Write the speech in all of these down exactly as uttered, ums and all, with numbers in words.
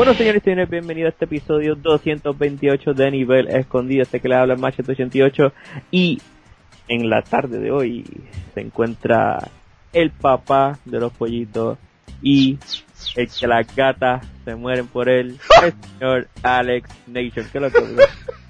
Bueno, señores y señores, bienvenidos a este episodio doscientos veintiocho de Nivel Escondido. Este que le habla Machete ochenta y ocho. Y en la tarde de hoy se encuentra el papá de los pollitos y el que las gatas se mueren por él, el señor Alex Nation. ¿Qué es lo que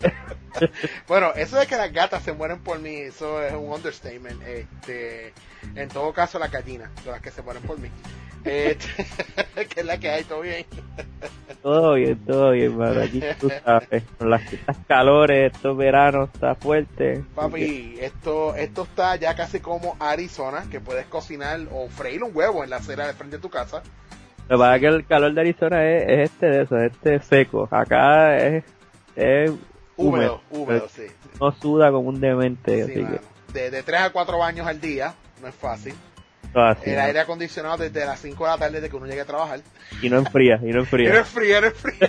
Bueno, eso de que las gatas se mueren por mí, eso es un understatement. Este, en todo caso, las gallinas son las que se mueren por mí. Este, que es la que hay, todo bien. Todo bien, todo bien, madre. Aquí tú sabes, con las, estas calores, estos veranos, está fuerte. Papi, esto esto está ya casi como Arizona, que puedes cocinar o freír un huevo en la acera de frente de tu casa. Lo que pasa es que el calor de Arizona es, es este de eso, es este seco. Acá es, es húmedo, húmedo, húmedo, sí. No suda como un demente, Sí, así mano. que... De, de tres a cuatro baños al día, no es fácil. No, así, el ¿no? aire acondicionado desde las cinco de la tarde, desde que uno llegue a trabajar. Y no enfría, y no enfría. Eres frío, eres frío.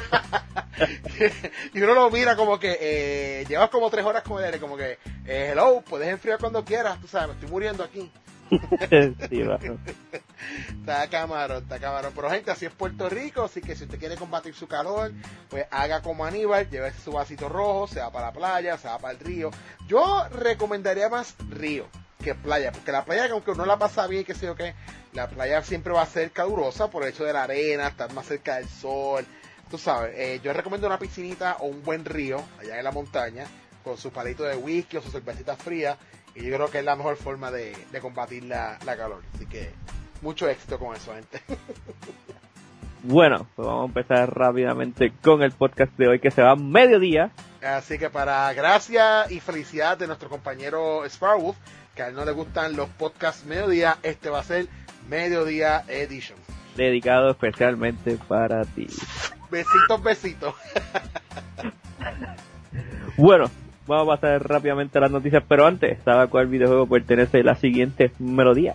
Y uno lo mira como que eh, llevas como tres horas con el aire, como que, eh, hello, puedes enfriar cuando quieras, tú sabes, me estoy muriendo aquí. Sí, bueno. Está camarón, está camarón. Pero gente, así es Puerto Rico, así que si usted quiere combatir su calor, pues haga como Aníbal, llévese su vasito rojo, se va para la playa, se va para el río. Yo recomendaría más río que playa, porque la playa, aunque uno la pasa bien, que sé yo qué, la playa siempre va a ser calurosa por el hecho de la arena, estar más cerca del sol, tú sabes. Eh, yo recomiendo una piscinita o un buen río allá en la montaña, con su palito de whisky o su cervecita fría, y yo creo que es la mejor forma de, de combatir la, la calor. Así que mucho éxito con eso, gente. Bueno, pues vamos a empezar rápidamente con el podcast de hoy, que se va a mediodía. Así que para gracia y felicidad de nuestro compañero Sparwolf, que a él no le gustan los podcasts mediodía, este va a ser Mediodía Edition. Dedicado especialmente para ti. Besitos, besitos. Bueno, vamos a pasar rápidamente a las noticias, pero antes, ¿sabe a cuál videojuego pertenece la siguiente melodía?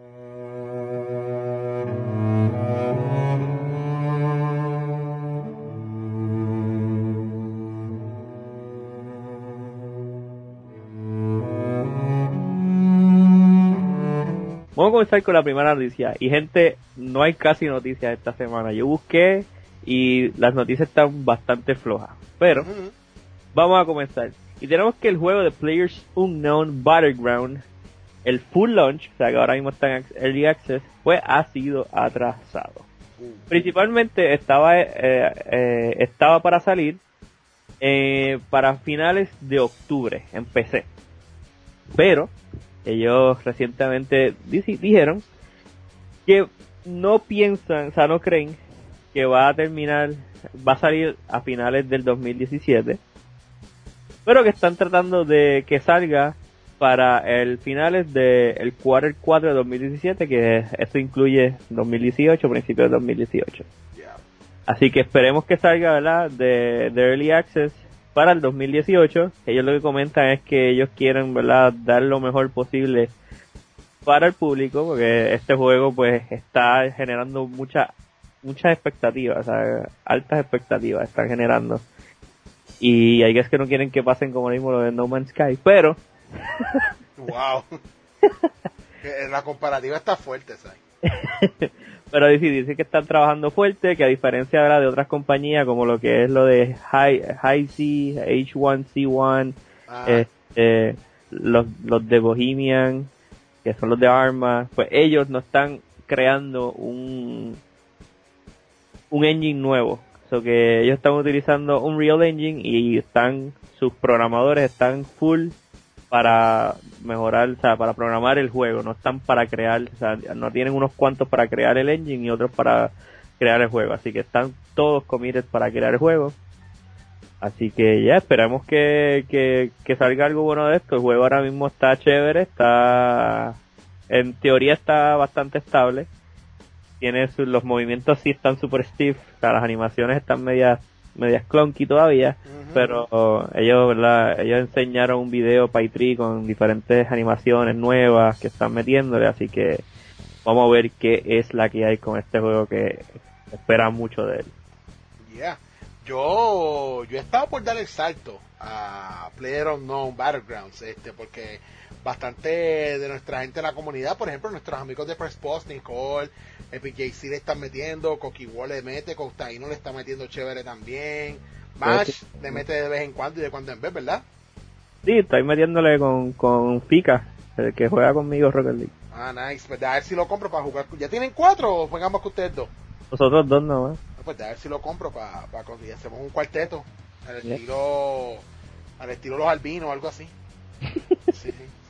Vamos a comenzar con la primera noticia. Y gente, no hay casi noticias esta semana. Yo busqué y las noticias están bastante flojas. Pero Uh-huh. vamos a comenzar. Y tenemos que el juego de Players Unknown Battleground, el full launch, o sea que ahora mismo está en Early Access, pues ha sido atrasado. Uh. Principalmente estaba eh, eh, estaba para salir eh, para finales de octubre en P C. Pero ellos recientemente dici- dijeron que no piensan, o sea, no creen que va a terminar, va a salir a finales del dos mil diecisiete, pero que están tratando de que salga para el finales del quarter cuatro de dos mil diecisiete, que eso incluye dos mil dieciocho, principios de dos mil dieciocho. Yeah. Así que esperemos que salga, ¿verdad?, de, de Early Access para el dos mil dieciocho. Ellos lo que comentan es que ellos quieren, ¿verdad?, dar lo mejor posible para el público, porque este juego pues está generando mucha muchas expectativas, o sea, altas expectativas están generando. Y hay que que no quieren que pasen como mismo lo de No Man's Sky, pero Wow. La comparativa está fuerte, ¿sabes? pero dice, dice que están trabajando fuerte, que a diferencia de, la de otras compañías como lo que es lo de High, High C, H uno C uno, Ah. este, los, los de Bohemian, que son los de Arma, pues ellos no están creando un un engine nuevo, so que ellos están utilizando un Unreal Engine y están, sus programadores están full para mejorar, o sea, para programar el juego, no están para crear, o sea, no tienen unos cuantos para crear el engine y otros para crear el juego, así que están todos committed para crear el juego. Así que ya esperamos que, que, que salga algo bueno de esto. El juego ahora mismo está chévere, está, en teoría está bastante estable. Tiene su, los movimientos sí están super stiff, o sea, las animaciones están medias, medias clunky todavía, uh-huh. Pero oh, ellos, ¿verdad? Ellos enseñaron un video Paitree con diferentes animaciones nuevas que están metiéndole, así que vamos a ver qué es la que hay con este juego, que espera mucho de él. Yeah. Yo, yo he estado por dar el salto a PlayerUnknown Battlegrounds, este, porque bastante de nuestra gente de la comunidad, por ejemplo, nuestros amigos de Press Post, Nicole, Epic J C le están metiendo, Coqui Wall le mete, Costaino le está metiendo chévere también, Mash sí, le mete de vez en cuando y de cuando en vez, ¿verdad? Sí, estoy metiéndole con, con Fika, el que juega conmigo Rocket League. Ah, nice, pues a ver si lo compro para jugar. ¿Ya tienen cuatro o juegan más que ustedes dos? Nosotros dos no, ¿eh? Pues a ver si lo compro para pa conseguir, hacemos un cuarteto al estilo, yeah. al estilo los albinos o algo así. Sí,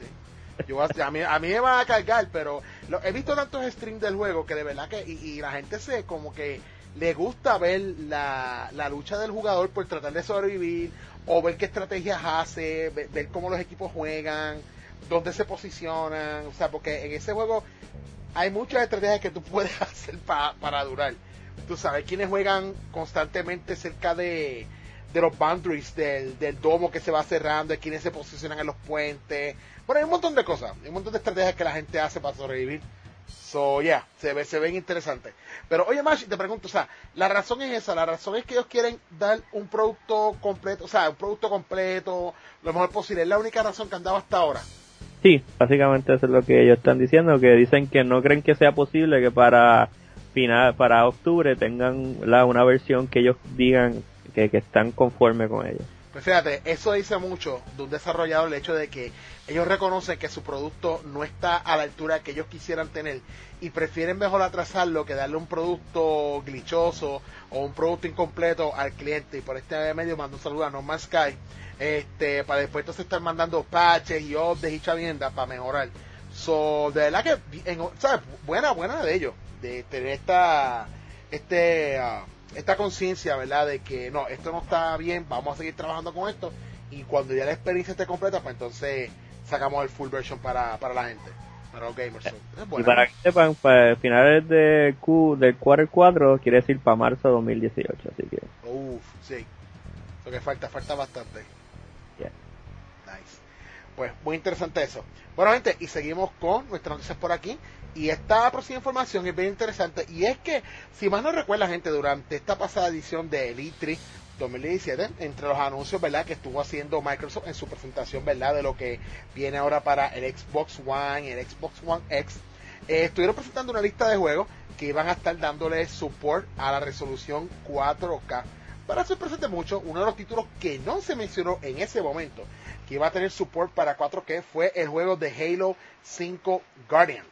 sí. Yo, a, mí, a mí me va a cargar, pero lo, he visto tantos streams del juego que de verdad que, y, y la gente se como que le gusta ver la, la lucha del jugador por tratar de sobrevivir, o ver qué estrategias hace, ver, ver cómo los equipos juegan, dónde se posicionan, o sea, porque en ese juego hay muchas estrategias que tú puedes hacer pa, para durar. Tú sabes, quienes juegan constantemente cerca de, de los boundaries del, del domo que se va cerrando, quienes se posicionan en los puentes. Bueno, hay un montón de cosas, hay un montón de estrategias que la gente hace para sobrevivir. So, ya, yeah, se, ve, se ven interesantes. Pero, oye, Mash, te pregunto, o sea, la razón es esa, la razón es que ellos quieren dar un producto completo, o sea, un producto completo, lo mejor posible. Es la única razón que han dado hasta ahora. Sí, básicamente eso es lo que ellos están diciendo, que dicen que no creen que sea posible que para final, para octubre tengan la, una versión que ellos digan que, que están conformes con ella. Pues fíjate, eso dice mucho de un desarrollador, el hecho de que ellos reconocen que su producto no está a la altura que ellos quisieran tener y prefieren mejor atrasarlo que darle un producto glitchoso o un producto incompleto al cliente. Y por este medio mando un saludo a No Man's Sky, este, para después entonces estar mandando patches y updates y chaviendas para mejorar. So, de verdad que, en, ¿sabes? Buena, buena de ellos, de tener esta, este, uh, esta conciencia, ¿verdad? De que no, esto no está bien, vamos a seguir trabajando con esto, y cuando ya la experiencia esté completa, pues entonces sacamos el full version para, para la gente, para los gamers. Es bueno. Y para que sepan, para finales de Q, del quarter cuatro, quiere decir para marzo de dos mil dieciocho, así que... Uff, sí. Lo que falta, falta bastante. Yeah. Nice. Pues muy interesante eso. Bueno, gente, y seguimos con nuestras noticias por aquí. Y esta próxima información es bien interesante. Y es que, si más no recuerda, gente, durante esta pasada edición de el E tres dos mil diecisiete, entre los anuncios, ¿verdad?, que estuvo haciendo Microsoft en su presentación, ¿verdad?, de lo que viene ahora para el Xbox One y el Xbox One X, eh, estuvieron presentando una lista de juegos que iban a estar dándole support a la resolución cuatro K. Para sorpresa mucho, uno de los títulos que no se mencionó en ese momento que iba a tener support para cuatro K fue el juego de Halo cinco Guardians.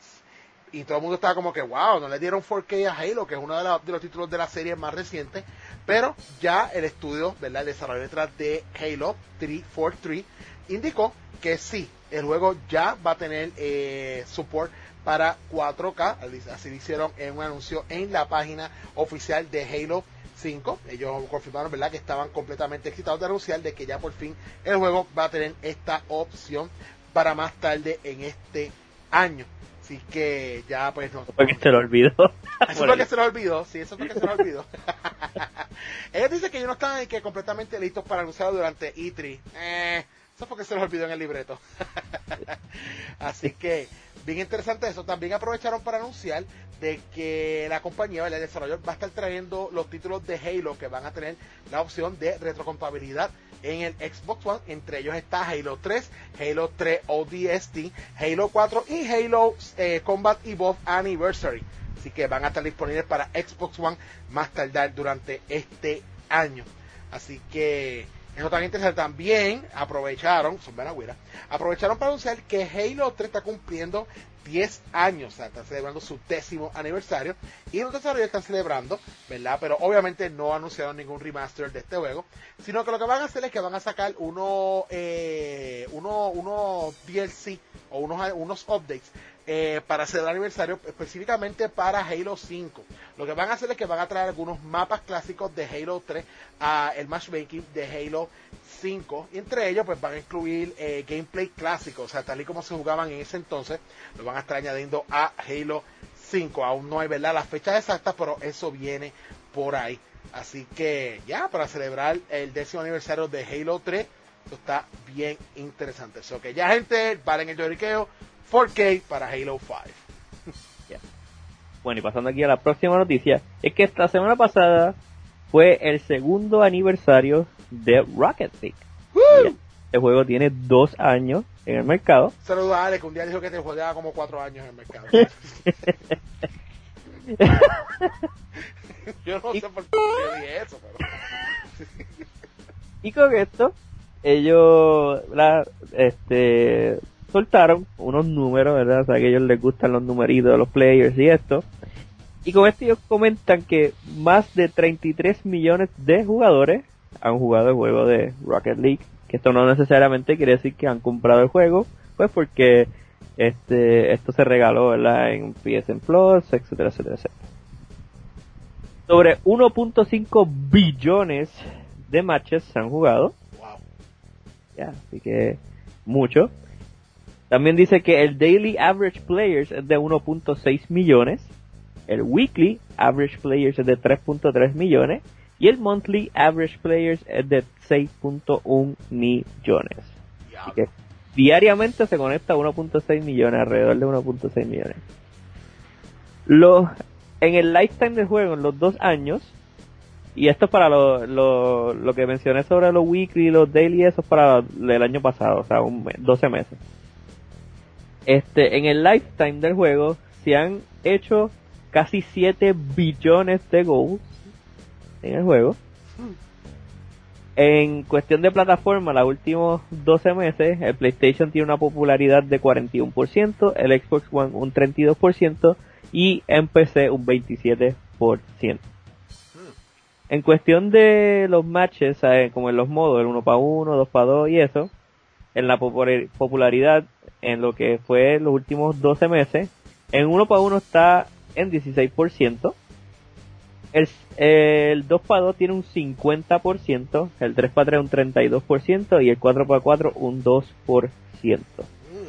Y todo el mundo estaba como que, wow, no le dieron cuatro K a Halo, que es uno de, la, de los títulos de la serie más reciente. Pero ya el estudio, ¿verdad?, el desarrollo detrás de Halo tres cuarenta y tres indicó que sí, el juego ya va a tener eh, support para cuatro K. Así lo hicieron en un anuncio en la página oficial de Halo cinco. Ellos confirmaron, ¿verdad?, que estaban completamente excitados de anunciar de que ya por fin el juego va a tener esta opción para más tarde en este año. Así que ya pues no. Porque se lo olvidó. Eso fue que se lo olvidó, sí, eso fue que se lo olvidó. Ellos dicen que ellos no están que completamente listos para anunciarlo durante E tres. Eh, eso fue que se los olvidó en el libreto. Así que, bien interesante eso. También aprovecharon para anunciar de que la compañía, el desarrollador, va a estar trayendo los títulos de Halo que van a tener la opción de retrocompatibilidad en el Xbox One. Entre ellos está Halo tres, Halo tres O D S T, Halo cuatro y Halo eh, Combat Evolved Anniversary. Así que van a estar disponibles para Xbox One más tardar durante este año. Así que eso también interesante. También aprovecharon, son buenas güeras, aprovecharon para anunciar que Halo tres está cumpliendo diez años, o sea, están celebrando su décimo aniversario, y los desarrolladores están celebrando, ¿verdad? Pero obviamente no anunciaron ningún remaster de este juego, sino que lo que van a hacer es que van a sacar uno, eh, uno, uno D L C o unos, unos updates eh, para celebrar el aniversario, específicamente para Halo cinco. Lo que van a hacer es que van a traer algunos mapas clásicos de Halo tres a el matchmaking de Halo cinco, y entre ellos pues van a incluir eh, gameplay clásico, o sea, tal y como se jugaban en ese entonces, lo van a estar añadiendo a Halo cinco. Aún no hay, ¿verdad?, las fechas exactas, pero eso viene por ahí. Así que ya, para celebrar el décimo aniversario de Halo tres, esto está bien interesante. Eso que ya, gente, paren el lloriqueo, cuatro K para Halo cinco. Yeah. Bueno, y pasando aquí a la próxima noticia, es que esta semana pasada fue el segundo aniversario de Rocket League. ¡Woo! Este juego tiene dos años en el mercado. Saludos a Ale, que un día dijo que te juego lleva como cuatro años en el mercado. Yo no sé por qué dije eso, pero... Y con esto, ellos la, este, soltaron unos números, ¿verdad? O sea, que a ellos les gustan los numeritos de los players y esto. Y con esto ellos comentan que más de treinta y tres millones de jugadores han jugado el juego de Rocket League. Que esto no necesariamente quiere decir que han comprado el juego, pues porque este esto se regaló, ¿verdad? En P S N Plus, etcétera, etcétera, etcétera. Sobre uno punto cinco billones de matches se han jugado. Wow. Ya, así que mucho. También dice que el daily average players es de uno punto seis millones. El weekly average players es de tres punto tres millones. Y el monthly average players es de seis punto uno millones. Así que diariamente se conecta a uno punto seis millones, alrededor de uno punto seis millones. Los, en el lifetime del juego, en los dos años, y esto es para lo, lo, lo que mencioné sobre los weekly y los daily, eso es para el año pasado, o sea, un mes, doce meses. Este, en el lifetime del juego se han hecho casi siete billones de goals en el juego. En cuestión de plataforma, los últimos doce meses, el PlayStation tiene una popularidad de cuarenta y uno por ciento, el Xbox One un treinta y dos por ciento y en P C un veintisiete por ciento. En cuestión de los matches, ¿sabes? Como en los modos, el uno para uno, dos para dos y eso, en la popularidad, en lo que fue los últimos doce meses, en uno para uno está en dieciséis por ciento, el, el dos para dos tiene un cincuenta por ciento, el tres para tres un treinta y dos por ciento y el cuatro para cuatro un dos por ciento.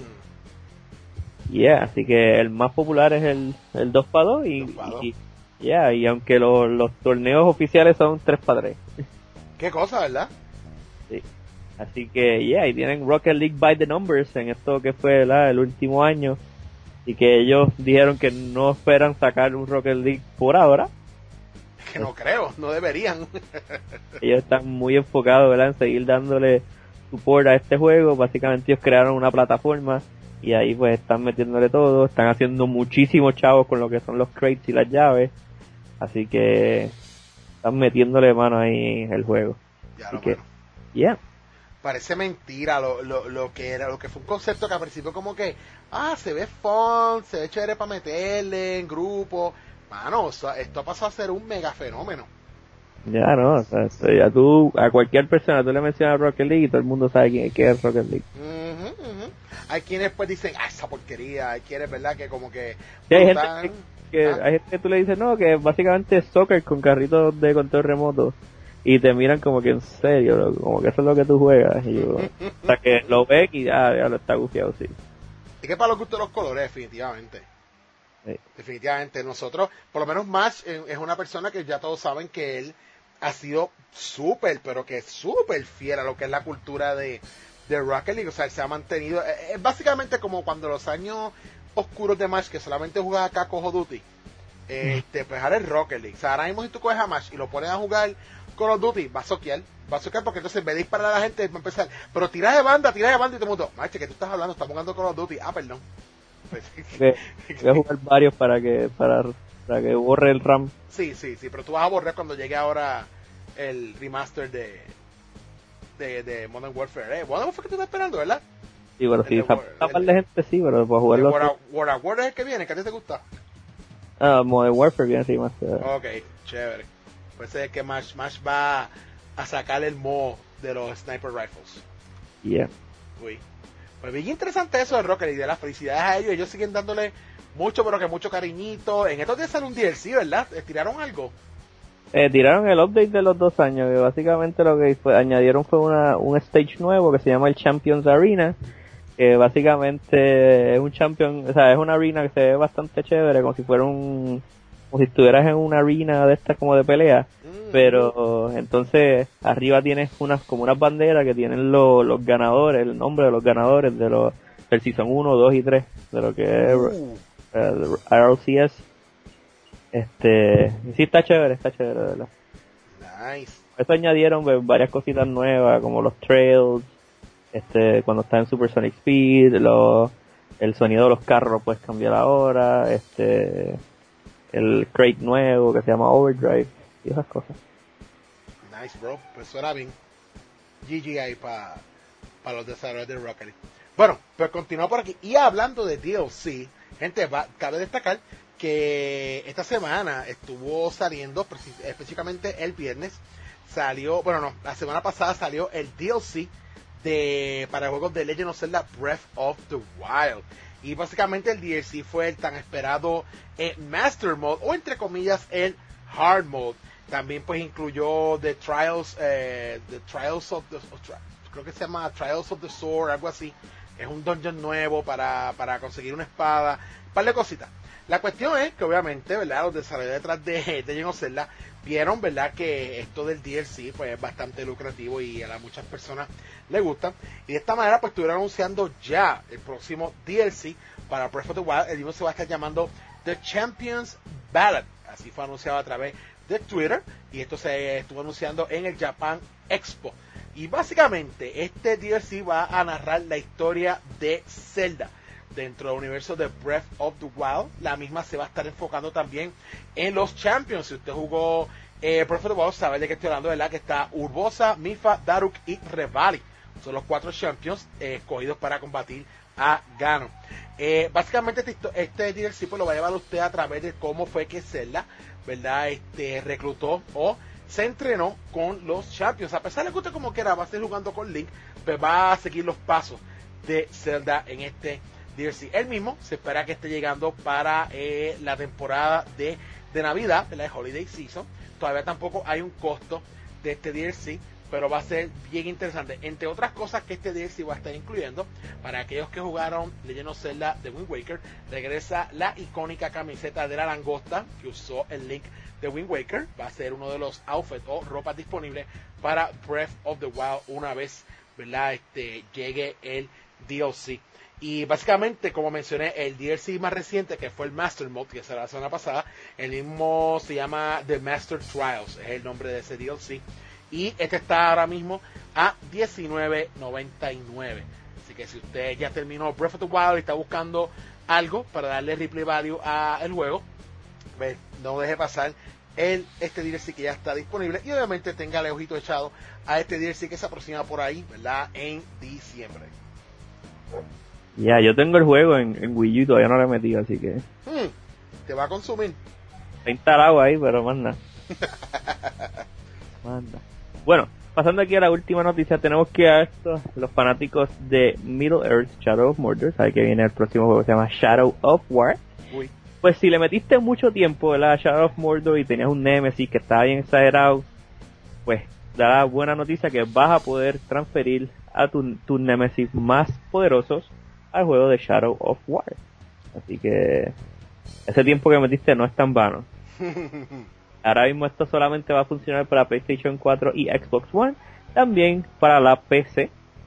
Yeah, así que el más popular es el, el dos para dos y, y, yeah, y aunque lo, los torneos oficiales son tres para tres. Qué cosa, ¿verdad? Sí. Así que, yeah, y tienen Rocket League by the numbers en esto que fue, ¿verdad?, el último año. Y que ellos dijeron que no esperan sacar un Rocket League por ahora. Que no creo, no deberían. Ellos están muy enfocados, ¿verdad?, en seguir dándole support a este juego. Básicamente ellos crearon una plataforma y ahí pues están metiéndole todo. Están haciendo muchísimos chavos con lo que son los crates y las llaves. Así que están metiéndole mano ahí en el juego. Ya Así lo que, bueno. yeah. Parece mentira lo, lo, lo que era, lo que fue un concepto que al principio como que, ah, se ve fun, se ve chévere para meterle en grupo. Mano, o sea, esto ha pasado a ser un mega fenómeno. Ya no, o sea, esto ya tú, a cualquier persona tú le mencionas Rocket League y todo el mundo sabe quién, qué es Rocket League. Uh-huh, uh-huh. Hay quienes pues dicen, ah, esa porquería, hay quienes, ¿verdad?, que como que... Sí, hay brutal. gente que, que ¿Ah? hay gente que tú le dices, no, que básicamente es soccer con carritos de control remoto. Y te miran como que en serio, loco, como que eso es lo que tú juegas. Y yo, o sea, que lo ven y ya, ya lo está gufiado, sí. Y que para los gustos de los colores, definitivamente. Sí. Definitivamente. Nosotros, por lo menos Mash eh, es una persona que ya todos saben que él ha sido súper, pero que súper fiel a lo que es la cultura de, de Rocket League. O sea, él se ha mantenido. Es eh, básicamente como cuando los años oscuros de Mash, que solamente jugaba acá Call of Duty, este, pues ahora es Rocket League. O sea, ahora mismo si tú coges a Mash y lo pones a jugar Call of Duty, va a soquear, va a soquear porque entonces en vez de disparar a la gente va a empezar, pero tira de banda, tira de banda y todo el mundo, macho, que tú estás hablando, estamos jugando Call of Duty, ah, perdón. Pues, Voy a jugar varios para que, para, para que borre el RAM. sí, sí, sí, pero tú vas a borrar cuando llegue ahora el remaster de de, de Modern Warfare, eh, Modern Warfare que tú estás esperando, ¿verdad? Sí, pero si War- un par de gente sí, pero para jugarlo. World of War, War es el que viene, que a ti te gusta. Ah, Modern Warfare viene así más. Ok, chévere. Pues es que Mash, Mash va a sacar el mo de los Sniper Rifles. Yeah. Uy. Pues bien interesante eso de Rocket League, de las felicidades a ellos. Ellos siguen dándole mucho, pero que mucho cariñito. En estos días sale un D L C, ¿verdad? ¿Tiraron algo? Eh, tiraron el update de los dos años, que básicamente lo que fue, añadieron fue una, un stage nuevo que se llama el Champions Arena, que básicamente es un champion, o sea, es una arena que se ve bastante chévere, como si fuera un, como si estuvieras en una arena de estas como de pelea, mm. pero entonces arriba tienes unas, como unas banderas que tienen los, los ganadores, el nombre de los ganadores de los, del Season uno, dos y tres, de lo que es uh. el R L C S. Este, sí está chévere, está chévere, de verdad. Nice. Eso añadieron pues, varias cositas nuevas, como los trails, este, cuando está en Supersonic Speed, los, el sonido de los carros pues cambiar ahora, este, el crate nuevo que se llama Overdrive y esas cosas. Nice, bro. Pues suena bien. G G ahí para pa los desarrolladores de Rocket League. Bueno, pues continúa por aquí. Y hablando de D L C, gente, va, cabe destacar que esta semana estuvo saliendo, específicamente el viernes, salió, bueno no, la semana pasada salió el D L C de, para juegos de Legend of Zelda Breath of the Wild. Y básicamente el D L C fue el tan esperado eh, Master Mode, o entre comillas el Hard Mode. También pues incluyó The Trials, eh, The Trials of the, creo que se llama Trials of the Sword, algo así. Es un dungeon nuevo para, para conseguir una espada, un par de cositas. La cuestión es que obviamente, ¿verdad? Los desarrolladores detrás de, de Legend of Zelda vieron, ¿verdad? Que esto del D L C pues es bastante lucrativo y a muchas personas les gusta. Y de esta manera pues estuvieron anunciando ya el próximo D L C para Breath of the Wild. El mismo se va a estar llamando The Champions Ballad. Así fue anunciado a través de Twitter y esto se estuvo anunciando en el Japan Expo. Y básicamente este D L C va a narrar la historia de Zelda dentro del universo de Breath of the Wild. La misma se va a estar enfocando también en los Champions. Si usted jugó eh, Breath of the Wild, sabe de qué estoy hablando, ¿verdad? Que está Urbosa, Mipha, Daruk y Revali. Son los cuatro Champions eh, escogidos para combatir a Ganon. Eh, básicamente este, este D L C pues, lo va a llevar usted a través de cómo fue que Zelda, ¿verdad? Este reclutó o se entrenó con los Champions. A pesar de que usted como quiera va a estar jugando con Link, pues va a seguir los pasos de Zelda en este D L C. Él mismo se espera que esté llegando para eh, la temporada de, de Navidad, de la Holiday Season. Todavía tampoco hay un costo de este D L C, pero va a ser bien interesante. Entre otras cosas que este D L C va a estar incluyendo, para aquellos que jugaron Legend of Zelda de Wind Waker, regresa la icónica camiseta de la langosta que usó el Link de Wind Waker. Va a ser uno de los outfits o ropas disponibles para Breath of the Wild una vez, ¿verdad? Este, llegue el D L C. Y básicamente, como mencioné, el D L C más reciente, que fue el Master Mode, que será la semana pasada, el mismo se llama The Master Trials, es el nombre de ese D L C. Y este está ahora mismo a diecinueve noventa y nueve. Así que si usted ya terminó Breath of the Wild y está buscando algo para darle replay value al juego, pues no deje pasar el, este D L C que ya está disponible. Y obviamente tenga el ojito echado a este D L C que se aproxima por ahí, ¿verdad? En diciembre. Ya, yo tengo el juego en, en Wii U, todavía no lo he metido, así que... Hmm, te va a consumir. Está instalado ahí, pero más nada. Manda. Bueno, pasando aquí a la última noticia, tenemos que a estos, los fanáticos de Middle Earth Shadow of Mordor, sabe que viene el próximo juego que se llama Shadow of War. Uy. Pues si le metiste mucho tiempo, ¿verdad? A Shadow of Mordor y tenías un Nemesis que estaba bien exagerado, pues da la buena noticia que vas a poder transferir a tus tu Nemesis más poderosos al juego de Shadow of War. Así que ese tiempo que metiste no es tan vano. Ahora mismo esto solamente va a funcionar para PlayStation cuatro y Xbox One, también para la P C.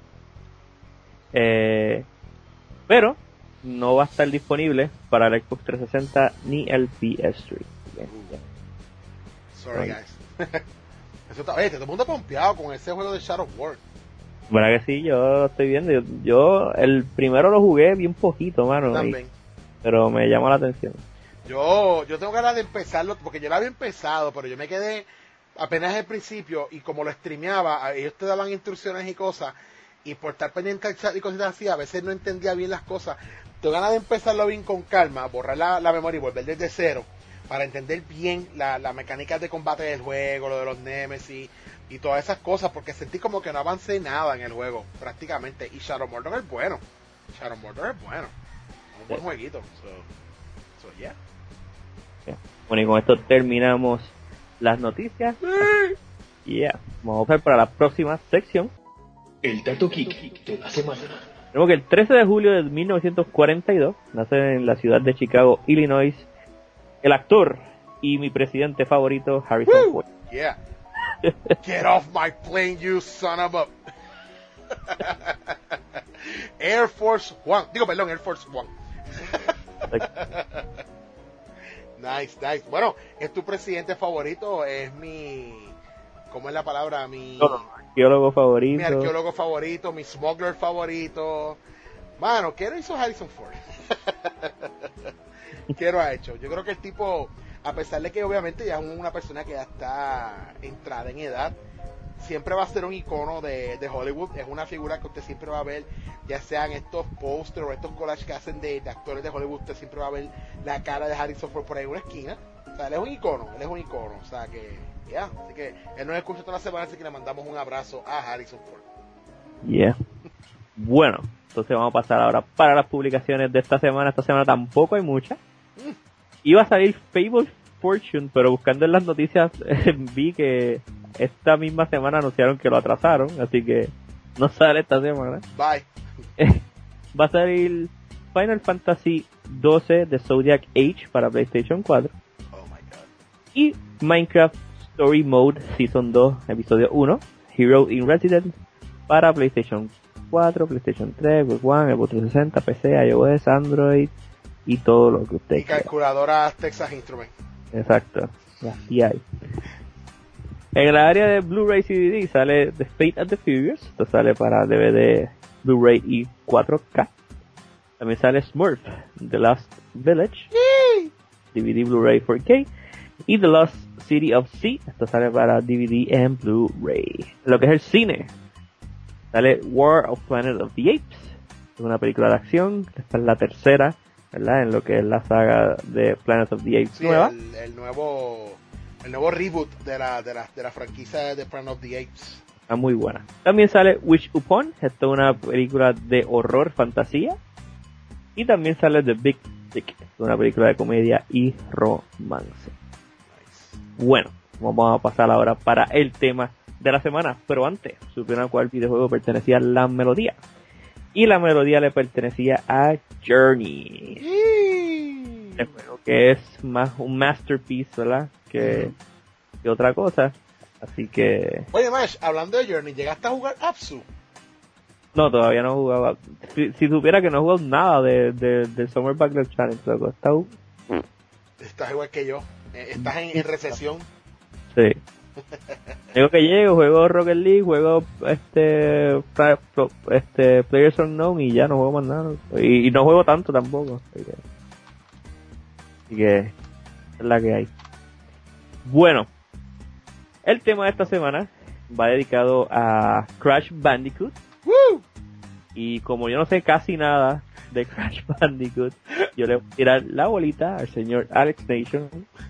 Eh, pero no va a estar disponible para el Xbox trescientos sesenta ni el P S tres. Bien, bien. Sorry, guys. Eso está, oye, todo el mundo pompeado con ese juego de Shadow of War. Bueno que sí, yo lo estoy viendo. Yo, yo el primero lo jugué bien poquito, mano. También. Y, pero me llamó la atención. Yo, yo tengo ganas de empezarlo, porque yo lo había empezado, pero yo me quedé apenas al principio, y como lo streameaba, ellos te daban instrucciones y cosas, y por estar pendiente al chat y cosas así, a veces no entendía bien las cosas. Tengo ganas de empezarlo bien con calma, borrar la, la memoria y volver desde cero, para entender bien las la mecánicas de combate del juego, lo de los Nemesis, y todas esas cosas, porque sentí como que no avancé nada en el juego, prácticamente, y Shadow Mordor es bueno. Shadow Mordor es bueno. Un buen jueguito. So, so yeah. Bueno, y con esto terminamos las noticias. Ya, yeah. Vamos a ver para la próxima sección. El dato geek de la semana. Tenemos que el trece de julio de mil novecientos cuarenta y dos nace en la ciudad de Chicago, Illinois, el actor y mi presidente favorito, Harrison Ford. Yeah. Get off my plane, you son of a... Air Force One. Digo, perdón, Air Force One. Nice, nice. Bueno, es tu presidente favorito, es mi... ¿cómo es la palabra? Mi, no, no, arqueólogo favorito. Mi arqueólogo favorito, mi smuggler favorito. Mano, ¿qué no hizo Harrison Ford? ¿Qué no ha hecho? Yo creo que el tipo, a pesar de que obviamente ya es una persona que ya está entrada en edad, siempre va a ser un icono de, de Hollywood. Es una figura que usted siempre va a ver, ya sean estos posters o estos collages que hacen de, de actores de Hollywood, usted siempre va a ver la cara de Harrison Ford por ahí en una esquina. O sea, él es un icono, él es un icono. O sea que, ya, yeah. Así que él nos escucha toda la semana, así que le mandamos un abrazo a Harrison Ford. Yeah. Bueno, entonces vamos a pasar ahora para las publicaciones de esta semana. Esta semana tampoco hay muchas. Mm. Iba a salir Fable Fortune, pero buscando en las noticias eh, vi que esta misma semana anunciaron que lo atrasaron, así que no sale esta semana. Bye. Va a salir Final Fantasy doce de Zodiac Age para PlayStation cuatro. Oh my God. Y Minecraft Story Mode Season dos, Episodio uno, Hero in Residence para PlayStation cuatro, PlayStation tres, Xbox One, Xbox trescientos sesenta, P C, iOS, Android y todo lo que usted y quiera. Calculadoras Texas Instruments. Exacto, las T I. En el área de Blu-ray C D D sale The Fate of the Furious, esto sale para D V D, Blu-ray y cuatro K. También sale Smurf, The Lost Village, ¡Yay! D V D, Blu-ray cuatro K. Y The Lost City of Sea, esto sale para D V D and Blu-ray. Lo que es el cine, sale War of Planet of the Apes, es una película de acción, esta es la tercera, ¿verdad? En lo que es la saga de Planet of the Apes sí, nueva. El, el nuevo el nuevo reboot de la, de la, de la franquicia de Planet of the Apes. Está muy buena. También sale Wish Upon, esta es una película de horror, fantasía. Y también sale The Big Sick, una película de comedia y romance. Nice. Bueno, vamos a pasar ahora para el tema de la semana, pero antes, supieron cuál videojuego pertenecía a la melodía. Y la melodía le pertenecía a Journey. ¡Yay! El juego que es más un masterpiece, ¿verdad? Que, que otra cosa. Así que... Oye, Mash, hablando de Journey, ¿llegaste a jugar Apsu? No, todavía no jugaba. Si, si supiera que no he jugado nada de, de, de Summer Backlog Challenge, loco. Está... Estás igual que yo. Estás en, en recesión. Sí. Digo que llego, juego Rocket League, juego este, este Players Unknown y ya no juego más nada. Y, y no juego tanto tampoco. Así que, así que es la que hay. Bueno, el tema de esta semana va dedicado a Crash Bandicoot. ¡Woo! Y como yo no sé casi nada de Crash Bandicoot, yo le voy a tirar la bolita al señor Alex Nation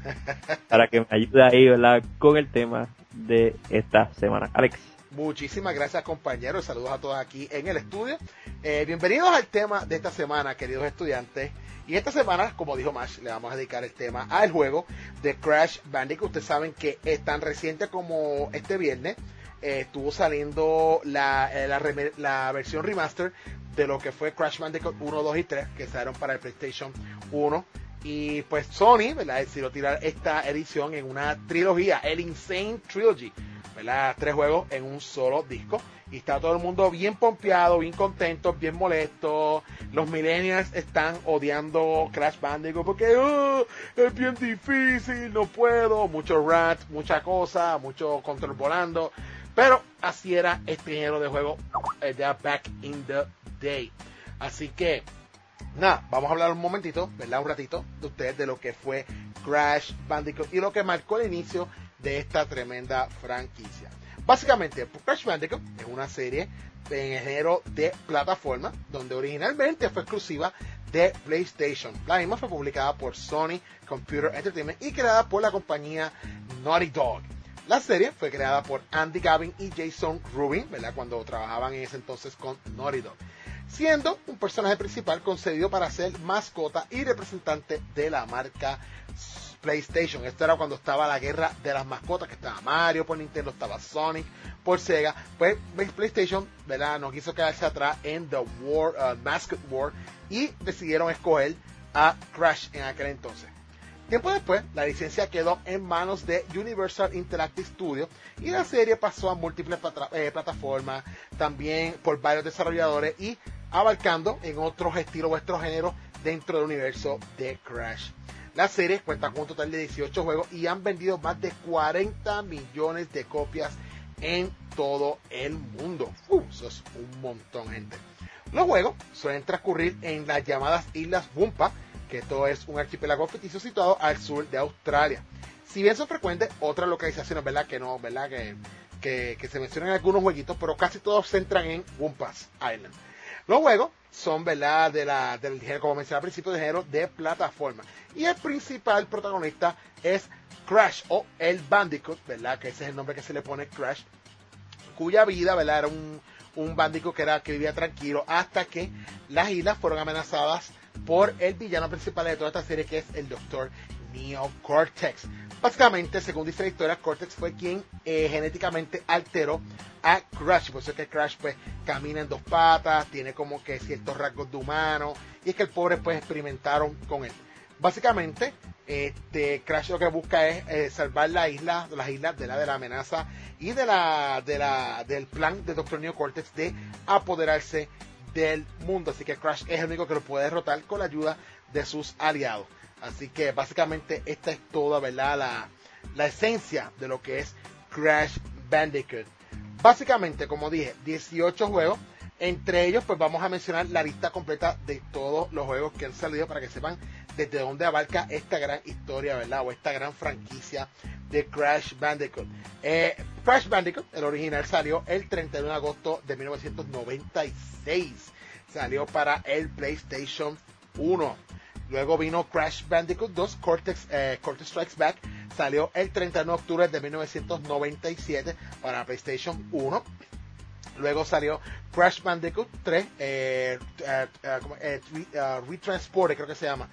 para que me ayude ahí, ¿verdad?, con el tema de esta semana. Alex. Muchísimas gracias, compañeros. Saludos a todos aquí en el estudio. Eh, bienvenidos al tema de esta semana, queridos estudiantes. Y esta semana, como dijo Mash, le vamos a dedicar el tema al juego de Crash Bandicoot. Ustedes saben que es tan reciente como este viernes. Eh, estuvo saliendo la, eh, la, la versión remaster de lo que fue Crash Bandicoot uno, dos y tres, que salieron para el PlayStation uno. Y pues Sony, ¿verdad?, decidió tirar esta edición en una trilogía, el Insane Trilogy, ¿verdad? Tres juegos en un solo disco. Y está todo el mundo bien pompeado, bien contento, bien molesto. Los millennials están odiando Crash Bandicoot porque oh, es bien difícil, no puedo. Muchos rats, mucha cosa, mucho control volando. Pero así era este género de juego eh, ya back in the day. Así que, nada, vamos a hablar un momentito, ¿verdad? Un ratito de ustedes de lo que fue Crash Bandicoot y lo que marcó el inicio de esta tremenda franquicia. Básicamente, Crash Bandicoot es una serie en el género de plataforma, donde originalmente fue exclusiva de PlayStation. La misma fue publicada por Sony Computer Entertainment y creada por la compañía Naughty Dog. La serie fue creada por Andy Gavin y Jason Rubin, ¿verdad?, cuando trabajaban en ese entonces con Naughty Dog, siendo un personaje principal concebido para ser mascota y representante de la marca PlayStation. Esto era cuando estaba la guerra de las mascotas, que estaba Mario por Nintendo, estaba Sonic por Sega. Pues PlayStation, ¿verdad?, no quiso quedarse atrás en The War, uh, Mascot War, y decidieron escoger a Crash en aquel entonces. Tiempo después, la licencia quedó en manos de Universal Interactive Studios y la serie pasó a múltiples plata- eh, plataformas, también por varios desarrolladores y abarcando en otros estilos o otros géneros dentro del universo de Crash. La serie cuenta con un total de dieciocho juegos y han vendido más de cuarenta millones de copias en todo el mundo. Uh, eso es un montón, gente. Los juegos suelen transcurrir en las llamadas Islas Wumpa, que esto es un archipiélago ficticio situado al sur de Australia. Si bien son frecuentes otras localizaciones, ¿verdad? Que no, ¿verdad? Que, que, que se mencionan en algunos jueguitos, pero casi todos se centran en Wumpas Island. Los juegos son, ¿verdad? De la, del género, como mencioné al principio, de género de plataforma. Y el principal protagonista es Crash, o el Bandicoot, ¿verdad? Que ese es el nombre que se le pone, Crash, cuya vida, ¿verdad? Era un, un Bandicoot que, era, que vivía tranquilo hasta que las islas fueron amenazadas por el villano principal de toda esta serie, que es el doctor Neo Cortex. Básicamente, según dice la historia, Cortex fue quien eh, genéticamente alteró a Crash. Por eso es que Crash pues camina en dos patas, tiene como que ciertos rasgos de humano, y es que el pobre pues experimentaron con él. Básicamente, este Crash lo que busca es eh, salvar la isla, las islas de la, de la amenaza y de la, de la, del plan de doctor Neo Cortex de apoderarse del mundo. Así que Crash es el único que lo puede derrotar con la ayuda de sus aliados. Así que básicamente esta es toda, ¿verdad? La, la esencia de lo que es Crash Bandicoot. Básicamente, como dije, dieciocho juegos. Entre ellos, pues vamos a mencionar la lista completa de todos los juegos que han salido para que sepan desde dónde abarca esta gran historia, ¿verdad? O esta gran franquicia de Crash Bandicoot. Eh, Crash Bandicoot, el original, salió el treinta y uno de agosto de mil novecientos noventa y seis. Salió para el PlayStation uno. Luego vino Crash Bandicoot dos, Cortex, eh, Cortex Strikes Back. Salió el treinta y uno de octubre de mil novecientos noventa y siete para PlayStation uno. Luego salió Crash Bandicoot tres, eh, uh, uh, eh, uh, Retransported, creo que se llama.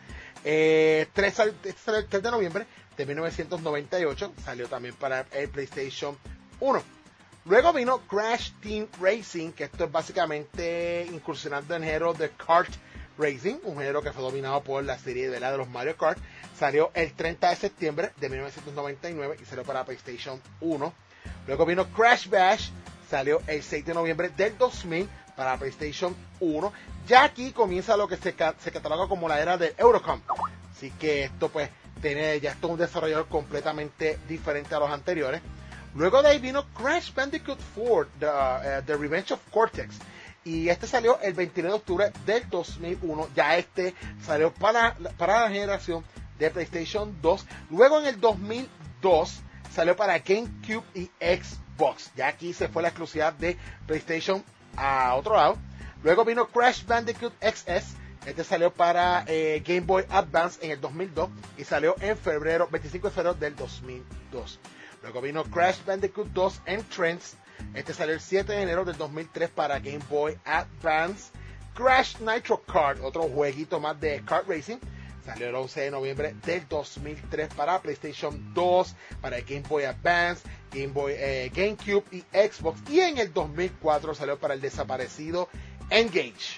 Eh, tres, este salió el tres de noviembre de mil novecientos noventa y ocho. Salió también para el PlayStation uno. Luego vino Crash Team Racing, que esto es básicamente incursionando en el género de kart Racing, un género que fue dominado por la serie de, la de los Mario Kart. Salió el treinta de septiembre de mil novecientos noventa y nueve y salió para PlayStation uno. Luego vino Crash Bash, salió el seis de noviembre del dos mil para PlayStation uno. Ya aquí comienza lo que se, se cataloga como la era del Eurocom. Así que esto pues tiene ya esto un desarrollador completamente diferente a los anteriores. Luego de ahí vino Crash Bandicoot cuatro, The, uh, The Revenge of Cortex. Y este salió el veintinueve de octubre del dos mil uno. Ya este salió para, para la generación de PlayStation dos. Luego en el dos mil dos salió para GameCube y Xbox. Ya aquí se fue la exclusividad de PlayStation a otro lado. Luego vino Crash Bandicoot X S. Este salió para eh, Game Boy Advance en el dos mil dos y salió en febrero, veinticinco de febrero del dos mil dos. Luego vino Crash Bandicoot dos Entrance. Este salió el siete de enero del dos mil tres para Game Boy Advance. Crash Nitro Kart, otro jueguito más de kart racing, salió el once de noviembre del dos mil tres para PlayStation dos, para Game Boy Advance, Game Boy, eh, GameCube y Xbox. Y en el dos mil cuatro salió para el desaparecido Engage.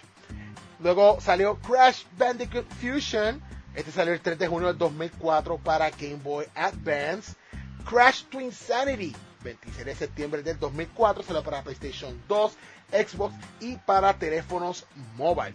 Luego salió Crash Bandicoot Fusion. Este salió el tres de junio del dos mil cuatro para Game Boy Advance. Crash Twinsanity, veintiséis de septiembre del dos mil cuatro, salió para PlayStation dos, Xbox y para teléfonos móviles.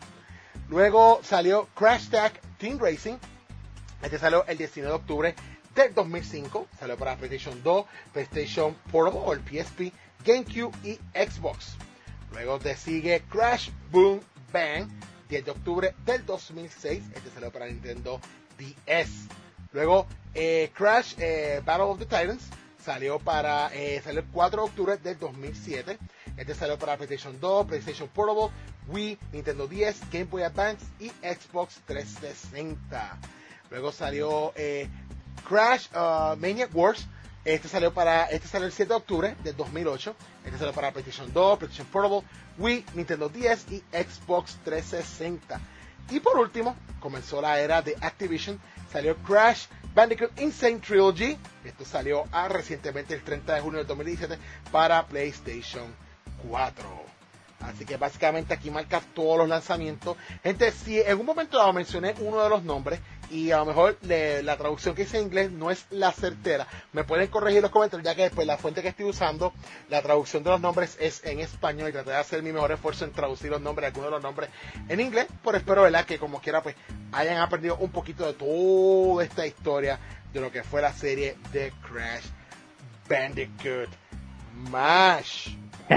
Luego salió Crash Tag Team Racing. Este salió el diecinueve de octubre del dos mil cinco, salió para PlayStation dos, PlayStation Portable o el P S P, GameCube y Xbox. Luego te sigue Crash Boom Bang, diez de octubre del dos mil seis. Este salió para Nintendo D S. Luego eh, Crash eh, Battle of the Titans salió para eh, salió el cuatro de octubre del dos mil siete. Este salió para PlayStation dos, PlayStation Portable, Wii, Nintendo D S, Game Boy Advance y Xbox trescientos sesenta. Luego salió eh, Crash uh, Maniac Wars. Este salió para este salió el siete de octubre del dos mil ocho. Este salió para PlayStation dos, PlayStation Portable, Wii, Nintendo D S y Xbox trescientos sesenta. Y por último, comenzó la era de Activision. Salió Crash Bandicoot Insane Trilogy. Esto salió ah, recientemente el treinta de junio del dos mil diecisiete para PlayStation cuatro. Así que básicamente aquí marca todos los lanzamientos. Gente, si en un momento dado mencioné uno de los nombres y a lo mejor le, la traducción que hice en inglés no es la certera. Me pueden corregir en los comentarios, ya que después la fuente que estoy usando, la traducción de los nombres es en español, y traté de hacer mi mejor esfuerzo en traducir los nombres, algunos de los nombres en inglés, pero espero, ¿verdad?, que como quiera pues hayan aprendido un poquito de toda esta historia de lo que fue la serie de Crash Bandicoot Mash.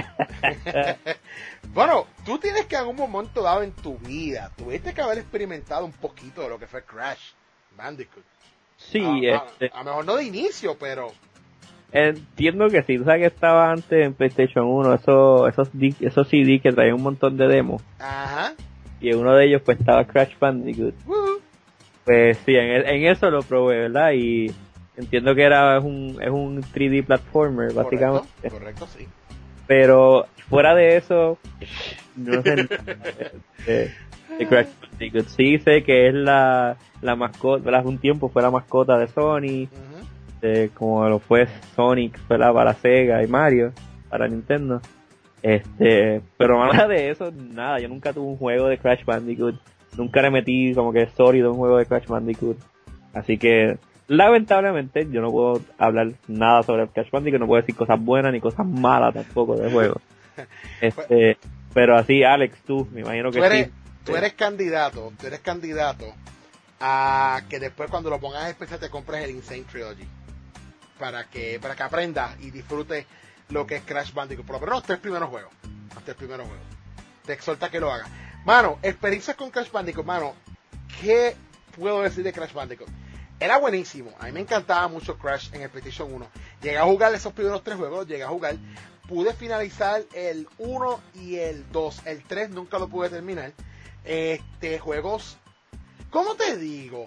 Bueno, tú tienes que en algún momento dado en tu vida, tuviste que haber experimentado un poquito de lo que fue Crash Bandicoot. Sí, a, este, a, a lo mejor no de inicio, pero entiendo que sí. Tú sabes que estaba antes en PlayStation uno, esos, esos, esos C D que traían un montón de demos. Ajá. Y en uno de ellos pues estaba Crash Bandicoot. Uh-huh. Pues sí, en, en eso lo probé, ¿verdad? Y entiendo que era es un, es un tres D platformer, básicamente. Correcto, correcto, sí. Pero fuera de eso, no sé de, de Crash Bandicoot. Sí sé que es la, la mascota, ¿verdad? Un tiempo fue la mascota de Sony, Uh-huh. de, como lo fue Sonic, ¿verdad? Para Sega y Mario, para Nintendo. Este, pero más de eso, nada, yo nunca tuve un juego de Crash Bandicoot, nunca le metí como que sólido un juego de Crash Bandicoot. Así que, lamentablemente, yo no puedo hablar nada sobre Crash Bandicoot, no puedo decir cosas buenas ni cosas malas tampoco del juego. Este, pero así, Alex, tú, me imagino que tú eres, sí. Tú eres candidato, tú eres candidato a que después cuando lo pongas en especial te compres el Insane Trilogy. Para que, para que aprendas y disfrutes lo que es Crash Bandicoot. Por lo menos los tres primeros juegos. Los tres primeros juegos. Te exhorta que lo hagas. Mano, experiencias con Crash Bandicoot, mano. ¿Qué puedo decir de Crash Bandicoot? Era buenísimo. A mí me encantaba mucho Crash en el PlayStation uno. Llegué a jugar esos primeros tres juegos. Llegué a jugar. Pude finalizar el uno y el dos. El tres nunca lo pude terminar. Este, juegos... ¿Cómo te digo?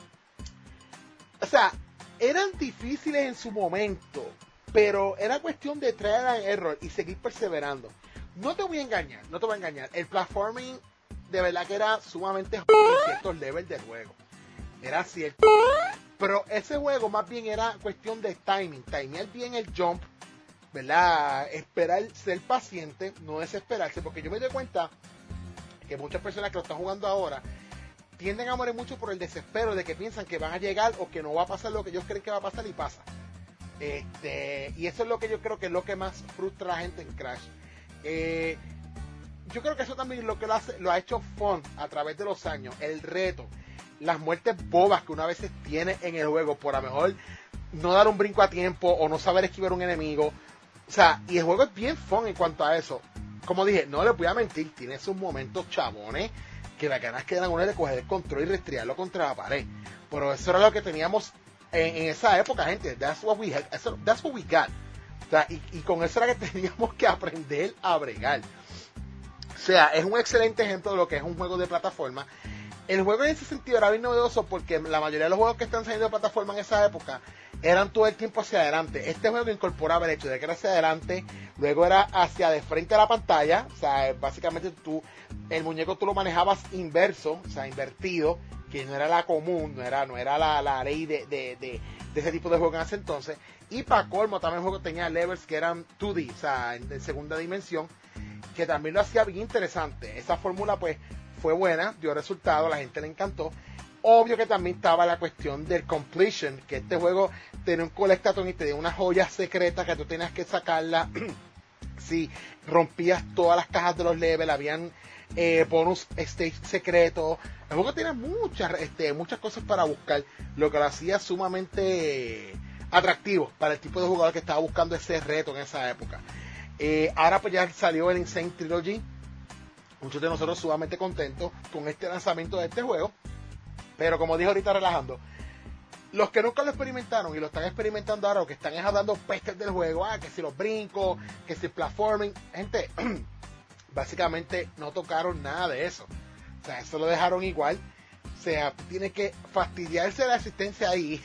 O sea, eran difíciles en su momento, pero era cuestión de trial and error y seguir perseverando. No te voy a engañar, no te voy a engañar. El platforming de verdad que era sumamente en ciertos levels del juego. Era cierto. Pero ese juego más bien era cuestión de timing. Timear bien el jump, ¿verdad? Esperar, ser paciente, no desesperarse. Porque yo me doy cuenta que muchas personas que lo están jugando ahora tienden a morir mucho por el desespero de que piensan que van a llegar o que no va a pasar lo que ellos creen que va a pasar y pasa. Este, y eso es lo que yo creo que es lo que más frustra a la gente en Crash. Eh, yo creo que eso también lo que lo, hace, lo ha hecho fun a través de los años, el reto, las muertes bobas que una vez tiene en el juego por a lo mejor no dar un brinco a tiempo o no saber esquivar un enemigo. O sea, y el juego es bien fun en cuanto a eso. Como dije, no les voy a mentir, tiene sus momentos chabones que las ganas quedan una de coger el control y restrearlo contra la pared. Pero eso era lo que teníamos en, en esa época, gente. That's what we had, that's what we got. O sea, y, y con eso era que teníamos que aprender a bregar. O sea, es un excelente ejemplo de lo que es un juego de plataforma. El juego en ese sentido era bien novedoso porque la mayoría de los juegos que están saliendo de plataforma en esa época eran todo el tiempo hacia adelante. Este juego incorporaba el hecho de que era hacia adelante, luego era hacia de frente a la pantalla. O sea, básicamente tú, el muñeco tú lo manejabas inverso, o sea, invertido, que no era la común, no era, no era la, la ley de, de, de, de ese tipo de juego en ese entonces. Y para colmo, también el juego tenía levels que eran dos D, o sea, en, en segunda dimensión, que también lo hacía bien interesante. Esa fórmula, pues, fue buena, dio resultado, a la gente le encantó. Obvio que también estaba la cuestión del completion, que este juego tenía un collectathon y tenía una joya secreta que tú tenías que sacarla. Si rompías todas las cajas de los levels, habían eh, bonus stage secretos. El juego tenía muchas, este, muchas cosas para buscar, lo que lo hacía sumamente atractivo para el tipo de jugador que estaba buscando ese reto en esa época. Eh, ahora pues ya salió el Insane Trilogy. Muchos de nosotros sumamente contentos con este lanzamiento de este juego. Pero como dije ahorita relajando, los que nunca lo experimentaron y lo están experimentando ahora, o que están dando pestes del juego, ah, que si los brincos, que si el platforming, gente, básicamente no tocaron nada de eso. O sea, eso lo dejaron igual. O sea, tiene que fastidiarse la existencia ahí,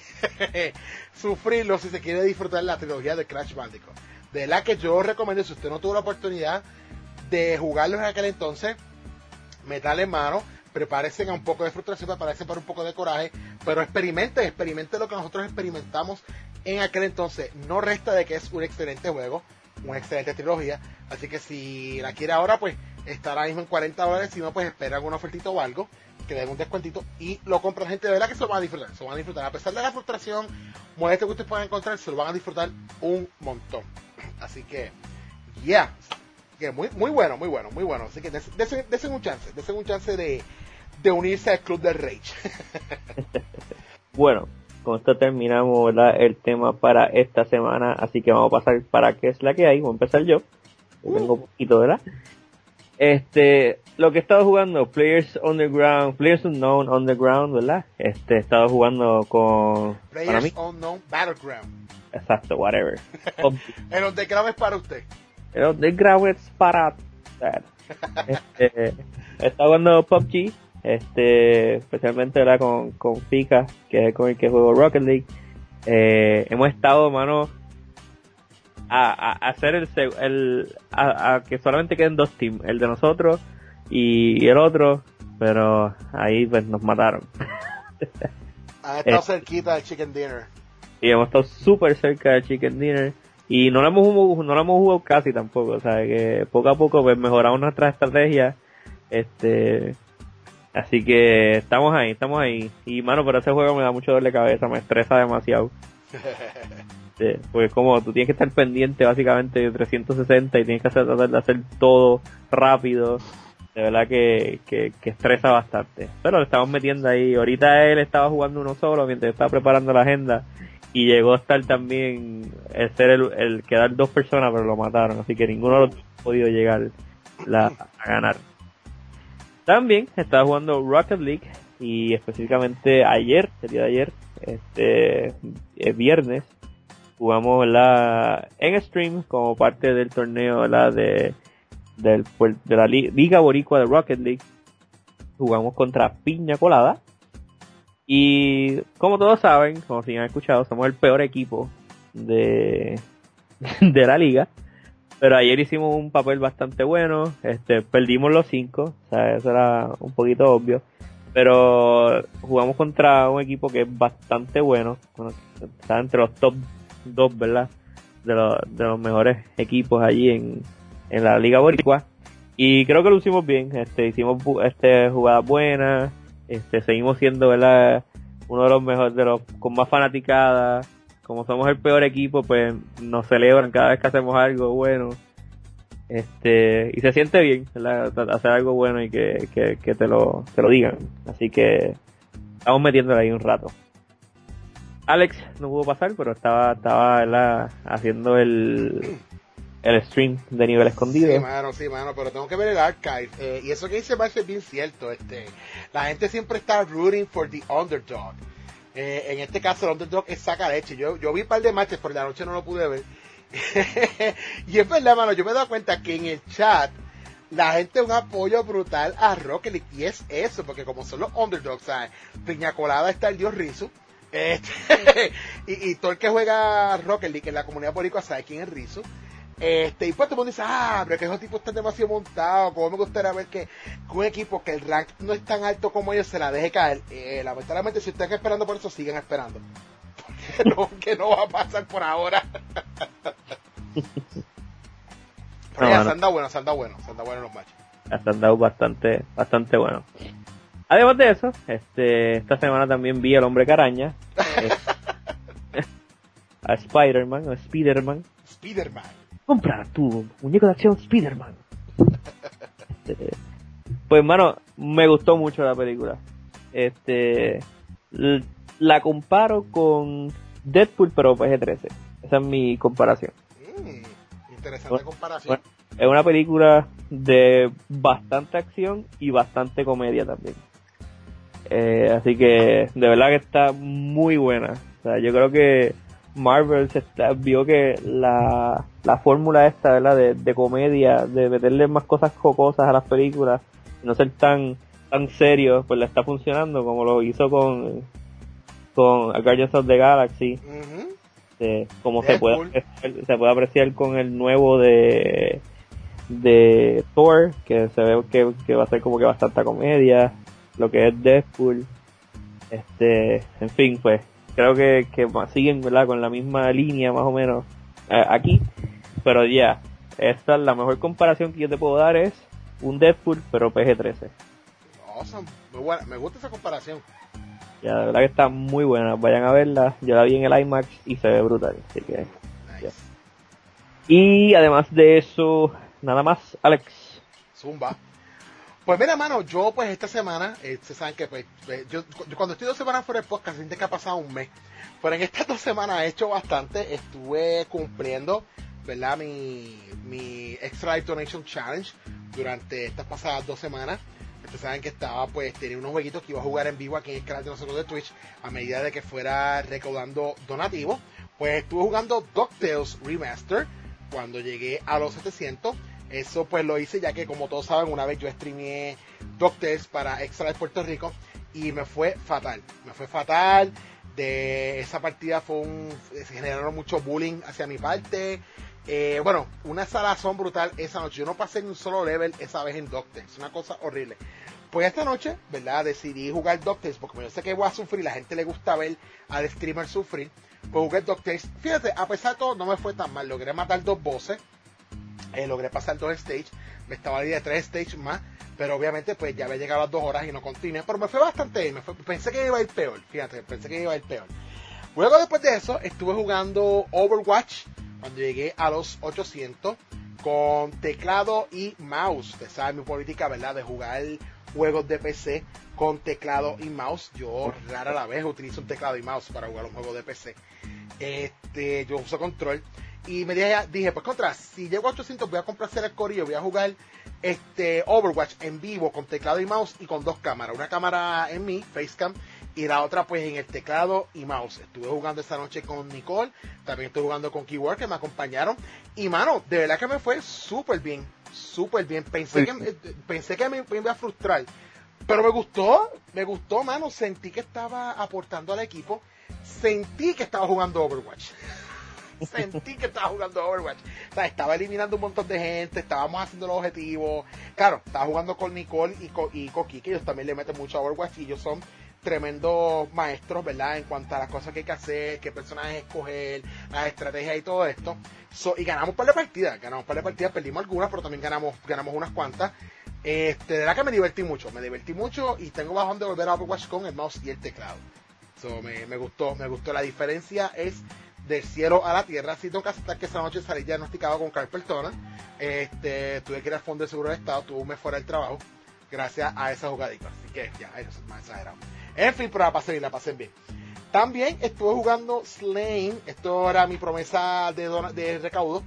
sufrirlo si se quiere disfrutar la trilogía de Crash Bandicoot. De verdad que yo recomiendo, si usted no tuvo la oportunidad de jugarlo en aquel entonces, metale en mano, prepárese a un poco de frustración, prepárese para un poco de coraje, pero experimente, experimente lo que nosotros experimentamos en aquel entonces. No resta de que es un excelente juego, una excelente trilogía, así que si la quiere ahora, pues está ahora mismo en cuarenta dólares, si no, pues espera alguna ofertita o algo, que le den un descuentito y lo compran gente de verdad que se lo van a disfrutar, se lo van a disfrutar. A pesar de la frustración, molestia que ustedes puedan encontrar, se lo van a disfrutar un montón. Así que, ya, yeah. que muy, muy bueno, muy bueno, muy bueno. Así que desen, desen un chance, desen un chance de, de unirse al Club del Rage. Bueno, con esto terminamos, ¿verdad?, el tema para esta semana, así que vamos a pasar para qué es la que hay. Voy a empezar yo, yo tengo un poquito, ¿verdad? Este, lo que he estado jugando, Players Underground, Players Unknown Underground, ¿verdad? Este, he estado jugando con... Players Unknown Battleground. Exacto, whatever. El Underground es para usted. El Underground es para... Este, he estado jugando P U B G, este, especialmente, ¿verdad?, con, con Pika, que es con el que juego Rocket League. Eh, hemos estado, mano, a, a, a hacer el, el a, a que solamente queden dos teams, el de nosotros y, y el otro, pero ahí pues nos mataron. Han estado eh, cerquita del Chicken Dinner. Y hemos estado súper cerca del Chicken Dinner. Y no lo hemos jugado, no lo hemos jugado casi tampoco, o sea, que poco a poco pues mejoramos nuestra estrategia. Este, así que estamos ahí, estamos ahí. Y mano, pero ese juego me da mucho dolor de cabeza, me estresa demasiado. Sí, porque como tú tienes que estar pendiente básicamente de trescientos sesenta y tienes que hacer, tratar de hacer todo rápido, de verdad que, que, que estresa bastante. Pero le estamos metiendo ahí. Ahorita él estaba jugando uno solo mientras estaba preparando la agenda y llegó a estar también el ser el, el quedar dos personas, pero lo mataron, así que ninguno de los ha podido llegar la, a ganar. También estaba jugando Rocket League y específicamente ayer, el día de ayer, este eh, viernes, jugamos la en stream como parte del torneo, ¿verdad?, de del de la Liga Boricua de Rocket League. Jugamos contra Piña Colada y, como todos saben, como si han escuchado, somos el peor equipo de de la liga, pero ayer hicimos un papel bastante bueno. Este, perdimos los cinco, o sea, eso era un poquito obvio, pero jugamos contra un equipo que es bastante bueno, bueno, está entre los top dos, ¿verdad?, de los, de los mejores equipos allí en, en la Liga Boricua, y creo que lo hicimos bien. Este, hicimos este jugadas buenas, este, seguimos siendo, ¿verdad?, uno de los mejores, de los con más fanaticada. Como somos el peor equipo, pues nos celebran cada vez que hacemos algo bueno, este, y se siente bien, ¿verdad?, hacer algo bueno y que, que, que te lo, te lo digan. Así que estamos metiéndole ahí un rato. Alex no pudo pasar, pero estaba, estaba, ¿verdad?, haciendo el, el stream de nivel escondido. Sí, mano, sí, mano, pero tengo que ver el archive. Eh, y eso que dice Marce es bien cierto. Este, la gente siempre está rooting for the underdog. Eh, en este caso, el underdog es saca leche. Yo, yo vi un par de matches, por la noche no lo pude ver. Y es verdad, mano, yo me he dado cuenta que en el chat la gente un apoyo brutal a Rocket League, y es eso, porque como son los underdogs, ¿sabes? Piña Colada está el dios Rizu, este, y, y todo el que juega Rocket League en la comunidad boricua sabe quién es Rizu. Este, y pues todo el mundo dice, ah, pero que esos tipos están demasiado montados, como me gustaría ver que, que un equipo que el rank no es tan alto como ellos se la deje caer. Eh, lamentablemente, si están esperando por eso, siguen esperando. Porque no, que no va a pasar por ahora. Pero no, ya, no. se han dado buenos, se han dado buenos, se han dado buenos los matches. Se han dado bastante, bastante buenos. Además de eso, este, esta semana también vi al Hombre Caraña, eh, a Spider-Man, o Spider-Man. Spider-Man. Compra tu muñeco de acción Spider-Man. Este, pues, mano, me gustó mucho la película. Este, l- la comparo con Deadpool, pero P G trece. Esa es mi comparación. Mm, interesante comparación. Bueno, es una película de bastante acción y bastante comedia también. Eh, así que de verdad que está muy buena. O sea, yo creo que Marvel se está, vio que la, la fórmula esta, ¿verdad?, de, de comedia, de meterle más cosas jocosas a las películas, no ser tan tan serio, pues le está funcionando, como lo hizo con con Guardians of the Galaxy. Uh-huh. Eh, como se puede apreciar, se puede apreciar con el nuevo de de Thor, que se ve que, que va a ser como que bastante comedia, lo que es Deadpool. Este, en fin, pues creo que, que siguen, ¿verdad?, con la misma línea más o menos eh, aquí, pero ya, esta es la mejor comparación que yo te puedo dar, es un Deadpool pero P G trece. awesome. Muy buena. Me gusta esa comparación. Ya, la verdad que está muy buena. Vayan a verla. Yo la vi en el IMAX y se ve brutal. Así que. Nice. Ya. Y además de eso, nada más, Alex. Zumba. Pues mira, mano, yo pues esta semana, eh, se saben que pues, eh, yo, yo cuando estoy dos semanas fuera del podcast, siente que ha pasado un mes. Pero en estas dos semanas he hecho bastante. Estuve cumpliendo, ¿verdad? Mi, mi Extra Life Donation Challenge durante estas pasadas dos semanas. Ustedes saben que estaba, pues, tenía unos jueguitos que iba a jugar en vivo aquí en el canal de nosotros de Twitch a medida de que fuera recaudando donativos. Pues estuve jugando DuckTales Remaster cuando llegué a los setecientos. Eso pues lo hice ya que, como todos saben, una vez yo streameé DuckTales para Extra Life Puerto Rico y me fue fatal. Me fue fatal. De esa partida fue un, se generaron mucho bullying hacia mi parte. Eh, bueno, una salazón brutal esa noche. Yo no pasé ni un solo level esa vez en DuckTales. Una cosa horrible. Pues esta noche, ¿verdad? Decidí jugar DuckTales porque yo sé que voy a sufrir. La gente le gusta ver al streamer sufrir. Pues jugué DuckTales. Fíjate, a pesar de todo, no me fue tan mal. Logré matar dos bosses. Eh, logré pasar dos stages. Me estaba ahí de tres stages más. Pero obviamente, pues ya había llegado a las dos horas y no continué. Pero me fue bastante bien. Me fue, pensé que iba a ir peor. Fíjate, pensé que iba a ir peor. Luego, después de eso, estuve jugando Overwatch cuando llegué a los ochocientos con teclado y mouse. Ustedes saben mi política, ¿verdad? De jugar juegos de P C con teclado y mouse. Yo rara la vez utilizo un teclado y mouse para jugar un juego de P C. Este, yo uso control. Y me dije, dije, pues contra, si llego a ochocientos voy a comprar el corillo, voy a jugar este Overwatch en vivo con teclado y mouse y con dos cámaras. Una cámara en mi Facecam y la otra pues en el teclado y mouse. Estuve jugando esta noche con Nicole, también estoy jugando con Keyword que me acompañaron. Y mano, de verdad que me fue súper bien, súper bien. Pensé que, pensé que me, me iba a frustrar, pero me gustó, me gustó, mano. Sentí que estaba aportando al equipo, sentí que estaba jugando Overwatch. Sentí que estaba jugando Overwatch. O sea, estaba eliminando un montón de gente, estábamos haciendo los objetivos. Claro, estaba jugando con Nicole y con, y con Kiki, ellos también le meten mucho a Overwatch y ellos son tremendos maestros, ¿verdad? En cuanto a las cosas que hay que hacer, qué personajes escoger, las estrategias y todo esto. So, y ganamos un par de partidas, ganamos un par de partidas, perdimos algunas, pero también ganamos, ganamos unas cuantas. Este, de verdad que me divertí mucho, me divertí mucho y tengo bajón de volver a Overwatch con el mouse y el teclado. So, me, me gustó, me gustó. La diferencia es del cielo a la tierra. Sí tengo que aceptar que esa noche salí diagnosticado con carpal tunnel. Este, tuve que ir al fondo de seguro de estado, tuve fuera del trabajo gracias a esa jugadita. Así que ya, eso es más exagerado. En fin, pero la pasé bien, la pasé bien. También estuve jugando Slain. Esto era mi promesa de, don- de recaudo.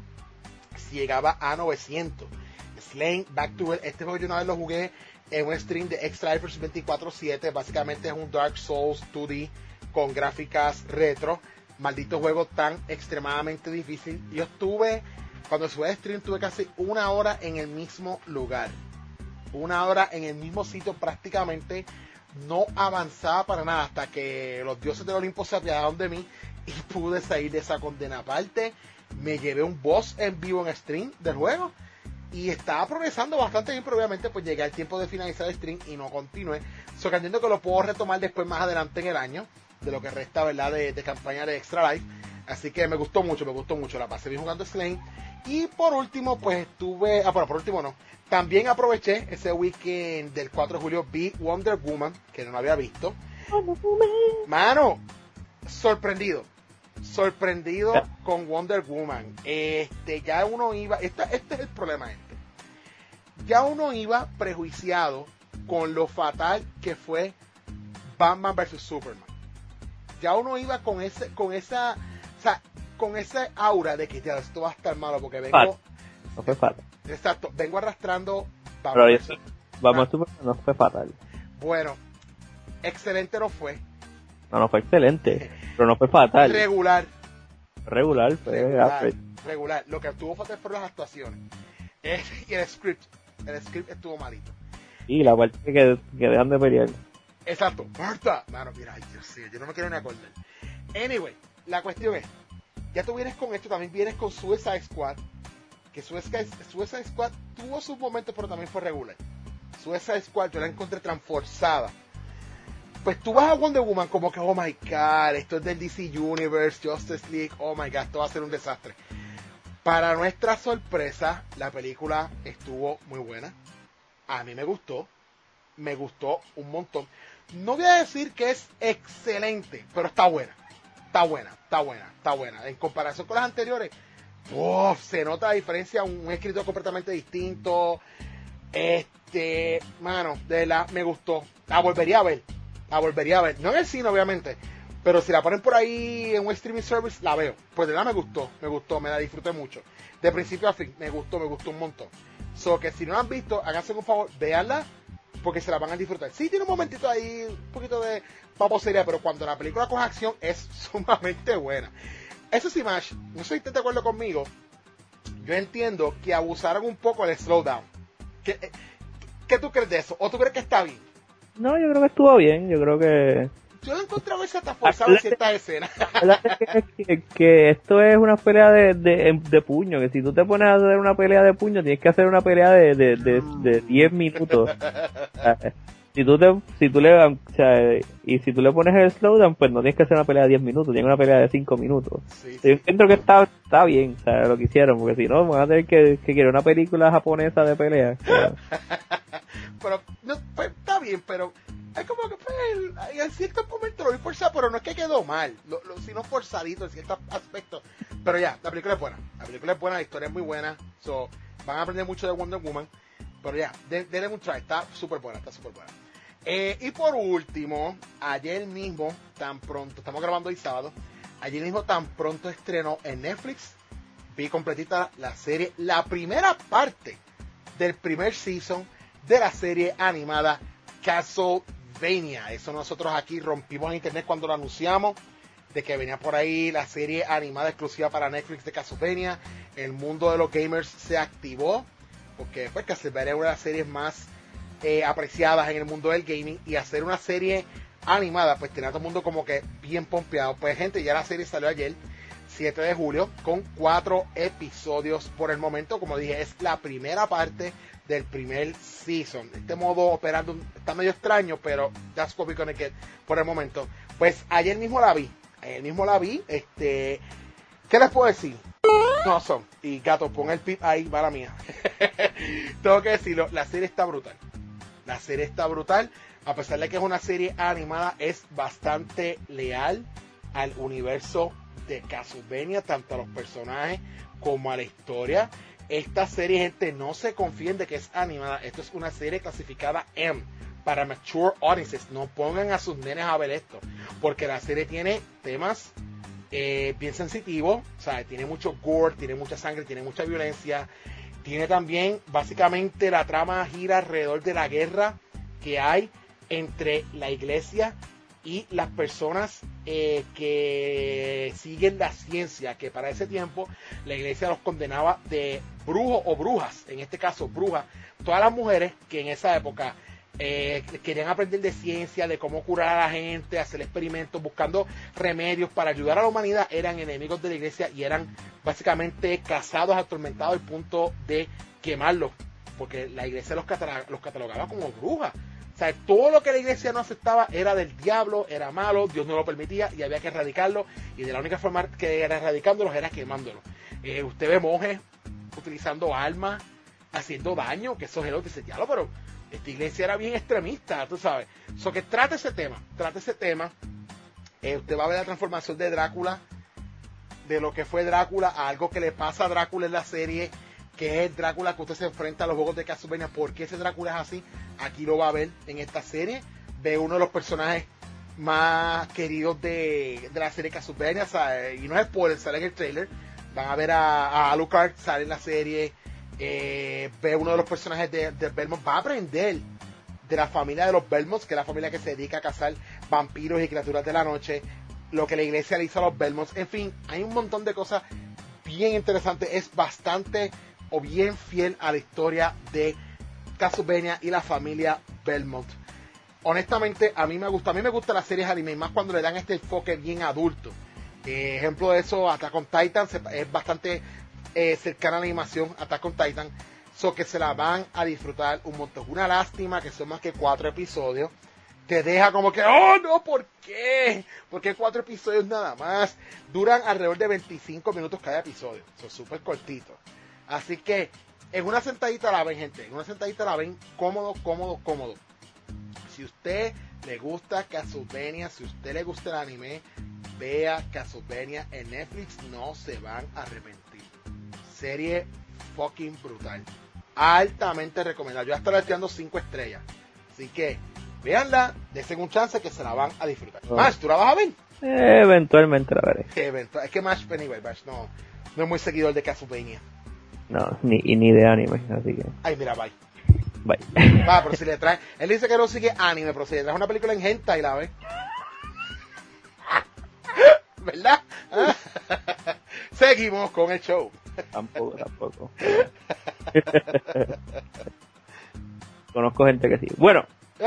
Si llegaba a novecientos. Slain, Back to It. Este juego yo una vez lo jugué en un stream de Extra Life veinticuatro siete. Básicamente es un Dark Souls dos D con gráficas retro. Maldito juego tan extremadamente difícil. Yo estuve, cuando subí el stream, tuve casi una hora en el mismo lugar. Una hora en el mismo sitio prácticamente. No avanzaba para nada hasta que los dioses del Olimpo se apiadaron de mí y pude salir de esa condena. Aparte, me llevé un boss en vivo en stream del juego y estaba progresando bastante bien, pero obviamente pues llegué al tiempo de finalizar el stream y no continué. So que entiendo que lo puedo retomar después más adelante en el año, de lo que resta, ¿verdad?, de, de campaña de Extra Life. Así que me gustó mucho, me gustó mucho, la pasé bien jugando Slain. Y por último, pues estuve, ah, bueno, por último no, también aproveché ese weekend del cuatro de julio, vi Wonder Woman, que no lo había visto. Mano, sorprendido, sorprendido con Wonder Woman. Este, ya uno iba, esta, este es el problema este. Ya uno iba prejuiciado con lo fatal que fue Batman versus Superman. Ya uno iba con ese, con esa, o sea, con esa aura de que ya esto va a estar malo porque vengo, no fue fatal. Exacto, vengo arrastrando Batman versus Batman Superman no fue fatal. Bueno, excelente no fue. No, no fue excelente, pero no fue fatal. Regular. Regular, fue regular, regular. Lo que estuvo fatal fueron las actuaciones. Y el script. El script estuvo malito. Y la parte que, que dejan de pelear. Exacto. Marta. Mano, mira, ay, Dios mío, yo no me quiero ni acordar. Anyway, la cuestión es, ya tú vienes con esto, también vienes con Suicide Squad. Que Suicide, Suicide Squad tuvo sus momentos, pero también fue regular. Suicide Squad yo la encontré transforzada. Pues tú vas a Wonder Woman como que, oh my god, esto es del D C Universe, Justice League, oh my god, esto va a ser un desastre. Para nuestra sorpresa, la película estuvo muy buena. A mí me gustó. me gustó un montón. No voy a decir que es excelente, pero está buena. Está buena, está buena, está buena. En comparación con las anteriores, uf, se nota la diferencia, un, un escritor completamente distinto. Este, mano, de verdad, me gustó. La volvería a ver, la volvería a ver. No en el cine, obviamente, pero si la ponen por ahí en un streaming service, la veo. Pues de verdad me gustó, me gustó, me la disfruté mucho. De principio a fin, me gustó, me gustó un montón. So que si no la han visto, háganse un favor, véanla, porque se la van a disfrutar. Sí tiene un momentito ahí, un poquito de babosería, pero cuando la película coge acción es sumamente buena. Eso sí, Mash, no sé si estás de acuerdo conmigo, yo entiendo que abusaron un poco del slowdown. ¿Qué, ¿Qué tú crees de eso? ¿O tú crees que está bien? No, yo creo que estuvo bien, yo creo que... Yo encontré a veces hasta forzado en ciertas escenas. que, que, que esto es una pelea de, de, de puño, que si tú te pones a hacer una pelea de puño, tienes que hacer una pelea de, de, de, de diez minutos. Si tú te, si tú le, o sea, y si tú le pones el slowdown, pues no tienes que hacer una pelea de diez minutos, tienes una pelea de cinco minutos. Sí, sí. Yo encuentro que está, está bien, o sea, lo que hicieron, porque si no, van a tener que, que quiere una película japonesa de pelea. O sea. Pero, no, pues, está bien, pero es como que, pues, en ciertos momentos lo vi forzado, pero no es que quedó mal, lo, lo, sino forzadito en ciertos aspectos. Pero ya, la película es buena, la película es buena, la historia es muy buena, so, van a aprender mucho de Wonder Woman, pero ya, de, denle un try, está súper buena, está súper buena. Eh, y por último, ayer mismo, tan pronto, estamos grabando hoy sábado, ayer mismo tan pronto estrenó en Netflix, vi completita la serie, la primera parte del primer season de la serie animada Castlevania. Eso nosotros aquí rompimos en internet cuando lo anunciamos, de que venía por ahí la serie animada exclusiva para Netflix de Castlevania. El mundo de los gamers se activó, porque pues Castlevania es una de las series más eh, apreciadas en el mundo del gaming, y hacer una serie animada pues tenía a todo el mundo como que bien pompeado. Pues gente, ya la serie salió ayer, siete de julio, con cuatro episodios por el momento. Como dije, es la primera parte del primer season. Este modo operando está medio extraño, pero that's what we're gonna get por el momento. Pues ayer mismo la vi, ayer mismo la vi, este, ¿qué les puedo decir? No son, y gato, pon el pip ahí, mala mía. Tengo que decirlo, la serie está brutal. La serie está brutal, a pesar de que es una serie animada, es bastante leal al universo de Castlevania, tanto a los personajes como a la historia. Esta serie, gente, no se confíen de que es animada. Esto es una serie clasificada M, para mature audiences. No pongan a sus nenes a ver esto, porque la serie tiene temas eh, bien sensitivos, o sea, tiene mucho gore, tiene mucha sangre, tiene mucha violencia. Tiene también, básicamente, la trama gira alrededor de la guerra que hay entre la iglesia y las personas eh, que siguen la ciencia, que para ese tiempo la iglesia los condenaba de brujos o brujas, en este caso brujas. Todas las mujeres que en esa época eh, querían aprender de ciencia, de cómo curar a la gente, hacer experimentos, buscando remedios para ayudar a la humanidad, eran enemigos de la iglesia y eran básicamente cazados, atormentados al punto de quemarlos, porque la iglesia los, catalog- los catalogaba como brujas. O sea, todo lo que la iglesia no aceptaba era del diablo, era malo, Dios no lo permitía y había que erradicarlo, y de la única forma que era erradicándolos era quemándolos. Eh, usted ve monjes utilizando armas, haciendo daño, que esos héroes dicen, diablo, pero esta iglesia era bien extremista, tú sabes. So que trata ese tema, trata ese tema. Eh, usted va a ver la transformación de Drácula, de lo que fue Drácula a algo que le pasa a Drácula en la serie, que es el Drácula que usted se enfrenta a los juegos de Castlevania. ¿Por qué ese Drácula es así? Aquí lo va a ver en esta serie. Ve uno de los personajes más queridos de, de la serie Castlevania, o sea, y no es spoiler, sale en el trailer. Van a ver a, a Alucard, sale en la serie. Eh, ve uno de los personajes de, de Belmont. Va a aprender de la familia de los Belmonts, que es la familia que se dedica a cazar vampiros y criaturas de la noche, lo que la iglesia le hizo a los Belmonts. En fin, hay un montón de cosas bien interesantes. Es bastante o bien fiel a la historia de Castlevania y la familia Belmont. Honestamente, a mí me gusta, a mí me gustan las series anime, más cuando le dan este enfoque bien adulto. Eh, ejemplo de eso, Attack on Titan es bastante eh, cercana a la animación, Attack on Titan, so que se la van a disfrutar un montón. Una lástima que son más que cuatro episodios. Te deja como que, oh no, ¿por qué? ¿Por qué cuatro episodios nada más? Duran alrededor de veinticinco minutos cada episodio, son súper cortitos. Así que en una sentadita la ven, gente, en una sentadita la ven cómodo, cómodo, cómodo. Si usted le gusta Castlevania, si usted le gusta el anime, vea Castlevania en Netflix, no se van a arrepentir. Serie fucking brutal. Altamente recomendada. Yo hasta le estoy dando cinco estrellas. Así que, véanla, dense un chance que se la van a disfrutar. Oh. Mash, ¿tú la vas a ver? Eh, eventualmente la veré. Eventual. Es que Mash, anyway, Mash no, no es muy seguidor de Castlevania. No, ni, ni de anime, así que... Ay, mira, bye. Bye. Va, pero si le trae... Él dice que no sigue anime, pero si le trae una película en hentai, la ve. ¿Verdad? Seguimos con el show. Tampoco, tampoco. Conozco gente que sí. Bueno.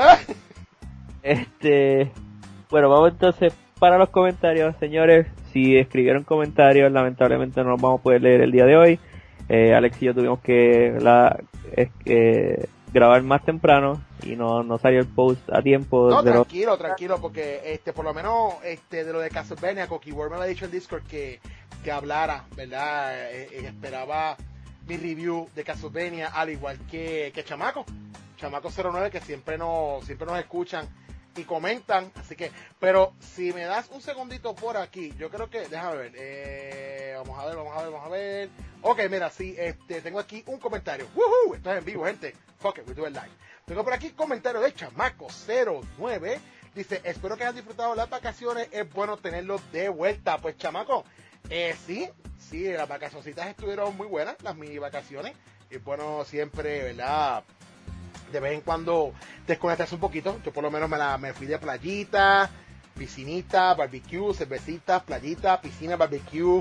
Este... Bueno, vamos entonces para los comentarios, señores. Si escribieron comentarios, lamentablemente no los vamos a poder leer el día de hoy. Eh, Alex y yo tuvimos que la, eh, grabar más temprano y no, no salió el post a tiempo. No, de tranquilo, los... tranquilo, porque este por lo menos este de lo de Castlevania, Coqui Word me lo ha dicho en Discord que, que hablara, ¿verdad? Eh, eh, esperaba mi review de Castlevania, al igual que, que Chamaco, Chamaco cero nueve, que siempre nos, siempre nos escuchan y comentan, así que, pero si me das un segundito por aquí, yo creo que, déjame ver, eh, vamos a ver, vamos a ver, vamos a ver, ok, mira, sí, este, tengo aquí un comentario, woohoo, esto es en vivo, gente, fuck it, we do it live, tengo por aquí comentario de Chamaco cero nueve, dice, espero que hayan disfrutado las vacaciones, es bueno tenerlos de vuelta, pues Chamaco, eh, sí, sí, las vacacioncitas estuvieron muy buenas, las mini vacaciones, y bueno, siempre, ¿verdad?, de vez en cuando desconectarse un poquito. Yo por lo menos me, la, me fui de playita, piscinita, barbecue, cervecita, playita, piscina, barbecue.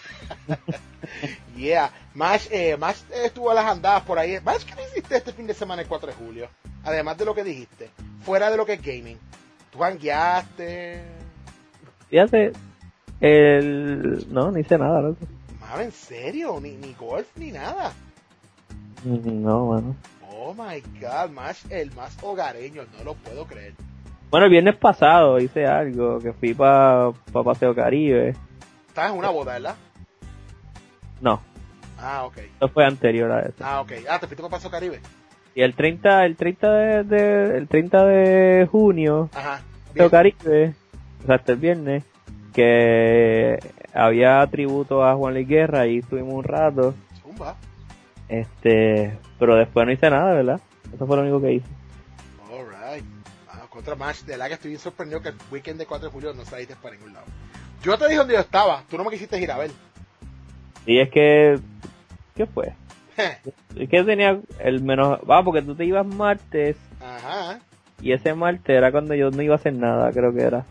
Yeah. Mash, eh, Mash estuvo a las andadas por ahí. Mash, ¿qué hiciste este fin de semana el cuatro de julio? Además de lo que dijiste, fuera de lo que es gaming. ¿Tú jangueaste? Fíjate, el... no, no hice nada, loco. Mano, ¿en serio? ¿Ni, ni golf ni nada? No, mano. Oh my god, Mash, el más hogareño, no lo puedo creer. Bueno, el viernes pasado hice algo, que fui para pa Paseo Caribe. Estabas en una boda, ¿verdad? No. Ah, ok. Eso fue anterior a eso. Ah, ok. Ah, ¿te fuiste para Paseo Caribe? Y el treinta, el treinta de, de el treinta de junio, ajá, Paseo Caribe, o sea, hasta el viernes, que había tributo a Juan Luis Guerra y estuvimos un rato. Zumba. Este, pero después no hice nada, ¿verdad? Eso fue lo único que hice. Alright. Ah, contra Mash, de la que estoy bien sorprendido que el weekend de cuatro de julio no saliste para ningún lado. Yo te dije donde yo estaba, tú no me quisiste ir a ver. Y es que, ¿qué fue? Es que tenía el menos, va, porque tú te ibas martes. Ajá. Y ese martes era cuando yo no iba a hacer nada, creo que era.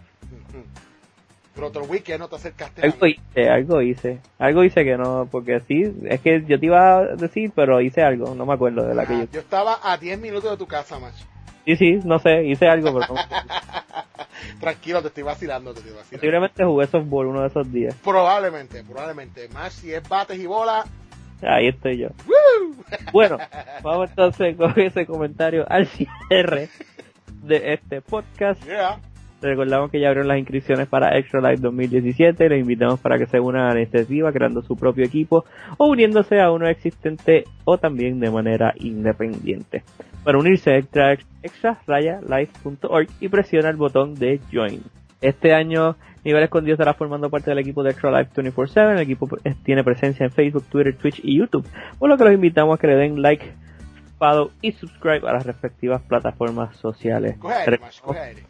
Pero otro weekend no te acercaste a algo hice, algo hice, algo hice que no, porque sí, es que yo te iba a decir, pero hice algo, no me acuerdo de la ah, que yo... Yo estaba a diez minutos de tu casa, Macho. Sí, sí, no sé, hice algo, pero no. Tranquilo, te estoy vacilando, te estoy vacilando. Posiblemente jugué softball uno de esos días. Probablemente, probablemente. Más si es bates y bolas. Ahí estoy yo. ¡Woo! Bueno, vamos entonces con ese comentario al cierre de este podcast. Yeah. Recordamos que ya abrieron las inscripciones para Extra Life dos mil diecisiete. Les invitamos para que se unan a la iniciativa creando su propio equipo o uniéndose a uno existente o también de manera independiente. Para unirse a extra, extra raya life punto org y presiona el botón de Join. Este año Nivel Escondido estará formando parte del equipo de Extra Life veinticuatro siete. El equipo tiene presencia en Facebook, Twitter, Twitch y YouTube, por lo que los invitamos a que le den like, follow y subscribe a las respectivas plataformas sociales. Coge aire, macho, coge aire.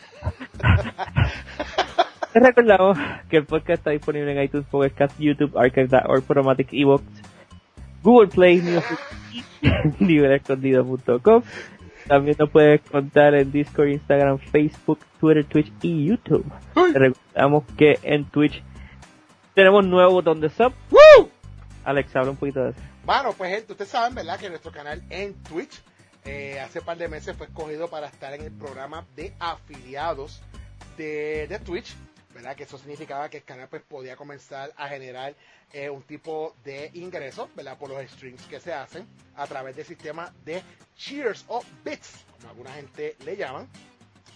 Les recordamos que el podcast está disponible en iTunes, Podcast, YouTube, Archive punto org, Podomatic, eBooks, Google Play, Music y nivel escondido punto com. También nos puedes contar en Discord, Instagram, Facebook, Twitter, Twitch y YouTube. Les recordamos que en Twitch tenemos un nuevo botón de sub. ¡Woo! Alex, habla un poquito de eso. Bueno, pues gente, ustedes saben, ¿verdad?, que nuestro canal en Twitch Eh, hace un par de meses fue escogido para estar en el programa de afiliados de, de Twitch, ¿verdad? Que eso significaba que el canal pues podía comenzar a generar eh, un tipo de ingreso, ¿verdad? Por los streams que se hacen a través del sistema de cheers o bits, como alguna gente le llaman.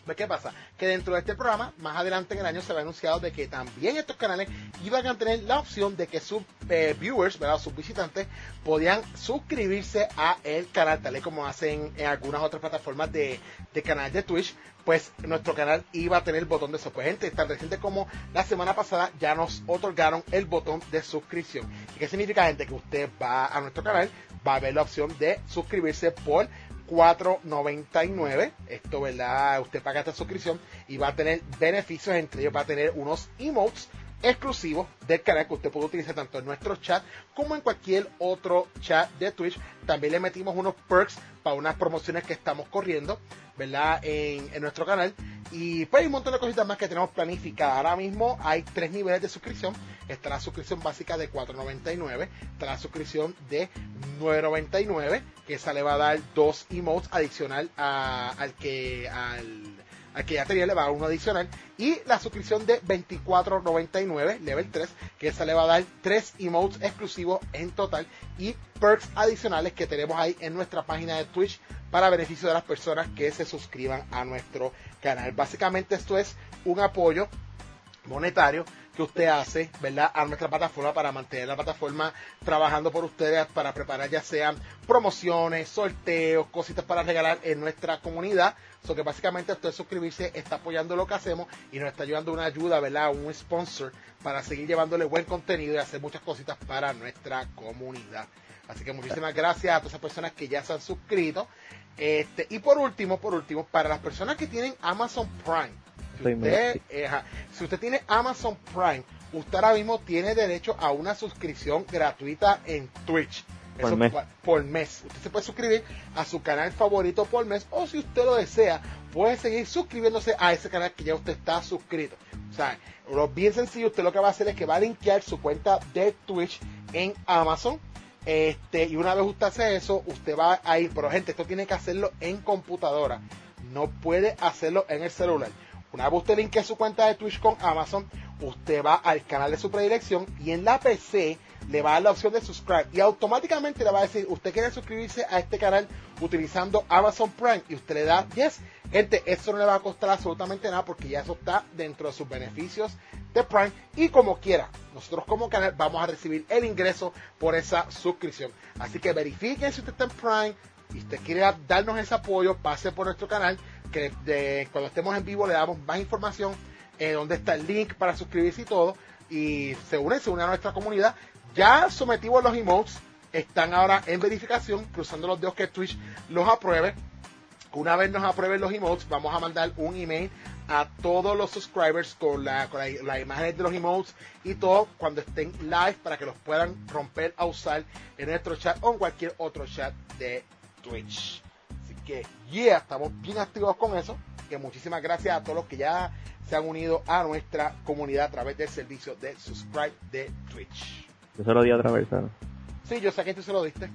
¿Qué pasa? Que dentro de este programa, más adelante en el año se había anunciado de que también estos canales iban a tener la opción de que sus eh, viewers, ¿verdad? Sus visitantes, podían suscribirse a el canal, tal y como hacen en algunas otras plataformas de, de canales de Twitch. Pues nuestro canal iba a tener el botón de eso. Pues gente, tan reciente como la semana pasada ya nos otorgaron el botón de suscripción. ¿Y qué significa, gente? Que usted va a nuestro canal, va a ver la opción de suscribirse por cuatro noventa y nueve. Esto, ¿verdad? Usted paga esta suscripción y va a tener beneficios, entre ellos va a tener unos emotes exclusivos del canal que usted puede utilizar tanto en nuestro chat como en cualquier otro chat de Twitch. También le metimos unos perks para unas promociones que estamos corriendo, ¿verdad? En, en nuestro canal. Y pues hay un montón de cositas más que tenemos planificadas. Ahora mismo hay tres niveles de suscripción. Está la suscripción básica de cuatro noventa y nueve. Está la suscripción de nueve noventa y nueve. Que esa le va a dar dos emotes adicional a, al que al, al que ya tenía, le va a dar uno adicional. Y la suscripción de veinticuatro noventa y nueve, level tres, que esa le va a dar tres emotes exclusivos en total. Y perks adicionales que tenemos ahí en nuestra página de Twitch para beneficio de las personas que se suscriban a nuestro canal. Básicamente esto es un apoyo monetario que usted hace, ¿verdad?, a nuestra plataforma para mantener la plataforma trabajando por ustedes, para preparar ya sean promociones, sorteos, cositas para regalar en nuestra comunidad. So que básicamente usted suscribirse está apoyando lo que hacemos y nos está ayudando una ayuda, ¿verdad?, un sponsor para seguir llevándole buen contenido y hacer muchas cositas para nuestra comunidad. Así que muchísimas gracias a todas esas personas que ya se han suscrito. Este, y por último, por último, para las personas que tienen Amazon Prime, si usted, eh, si usted tiene Amazon Prime, usted ahora mismo tiene derecho a una suscripción gratuita en Twitch. Por Eso, mes. por mes. Usted se puede suscribir a su canal favorito por mes, o si usted lo desea, puede seguir suscribiéndose a ese canal que ya usted está suscrito. O sea, lo bien sencillo, usted lo que va a hacer es que va a linkear su cuenta de Twitch en Amazon. Este, y una vez usted hace eso, usted va a ir, pero gente, esto tiene que hacerlo en computadora, no puede hacerlo en el celular. Una vez usted linkea su cuenta de Twitch con Amazon, usted va al canal de su predilección y en la P C le va a dar la opción de subscribe y automáticamente le va a decir, usted quiere suscribirse a este canal utilizando Amazon Prime, y usted le da yes. Gente, eso no le va a costar absolutamente nada porque ya eso está dentro de sus beneficios de Prime, y como quiera, nosotros como canal vamos a recibir el ingreso por esa suscripción. Así que verifiquen si usted está en Prime y usted quiere darnos ese apoyo, pase por nuestro canal, que de, cuando estemos en vivo le damos más información, eh, donde está el link para suscribirse y todo, y se une, se une a nuestra comunidad. Ya sometimos los emotes, están ahora en verificación, cruzando los dedos que Twitch los apruebe. Una vez nos aprueben los emotes, vamos a mandar un email a todos los subscribers con la, con la, la imagen de los emotes y todo cuando estén live, para que los puedan romper a usar en nuestro chat o en cualquier otro chat de Twitch. Así que, yeah, estamos bien activos con eso. Que muchísimas gracias a todos los que ya se han unido a nuestra comunidad a través del servicio de subscribe de Twitch. Yo se lo di a otra persona. Sí, yo sé que tú se lo diste.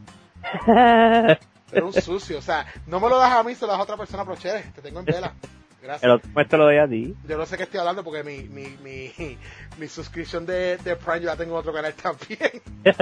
Pero un sucio, o sea, no me lo das a mí, se lo das a otra persona, pero chévere, te tengo en vela. Gracias. El otro mes te lo doy a ti. Yo no sé qué estoy hablando porque mi, mi, mi, mi suscripción de, de Prime yo la tengo en otro canal también.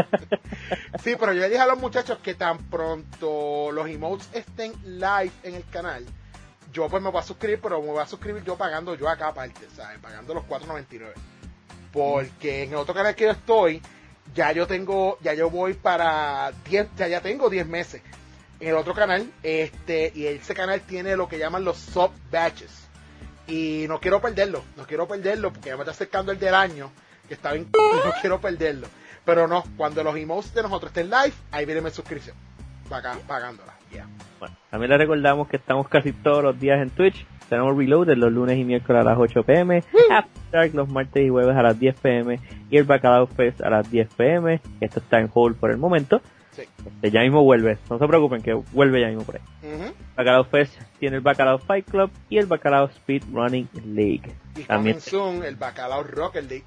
Sí, pero yo le dije a los muchachos que tan pronto los emotes estén live en el canal, yo pues me voy a suscribir, pero me voy a suscribir yo pagando yo acá aparte, ¿sabes? Pagando los cuatro noventa y nueve. Porque en el otro canal que yo estoy, ya yo tengo, ya yo voy para diez, ya, ya tengo diez meses. En el otro canal, este, y ese canal tiene lo que llaman los sub batches. Y no quiero perderlo, no quiero perderlo porque ya me está acercando el del año, que está bien, y no quiero perderlo. Pero no, cuando los emotes de nosotros estén live, ahí viene mi suscripción, acá, pagándola. Yeah. Bueno, también les recordamos que estamos casi todos los días en Twitch. Tenemos Reloaded los lunes y miércoles a las ocho pm, After Dark los martes y jueves a las diez pm, y el Bacalao Fest a las diez pm. Esto está en hold por el momento. Sí. Este, ya mismo vuelve, no se preocupen que vuelve ya mismo por ahí. Uh-huh. Bacalao Fest tiene el Bacalao Fight Club y el Bacalao Speed Running League. Y También comenzó el Bacalao Rocket League.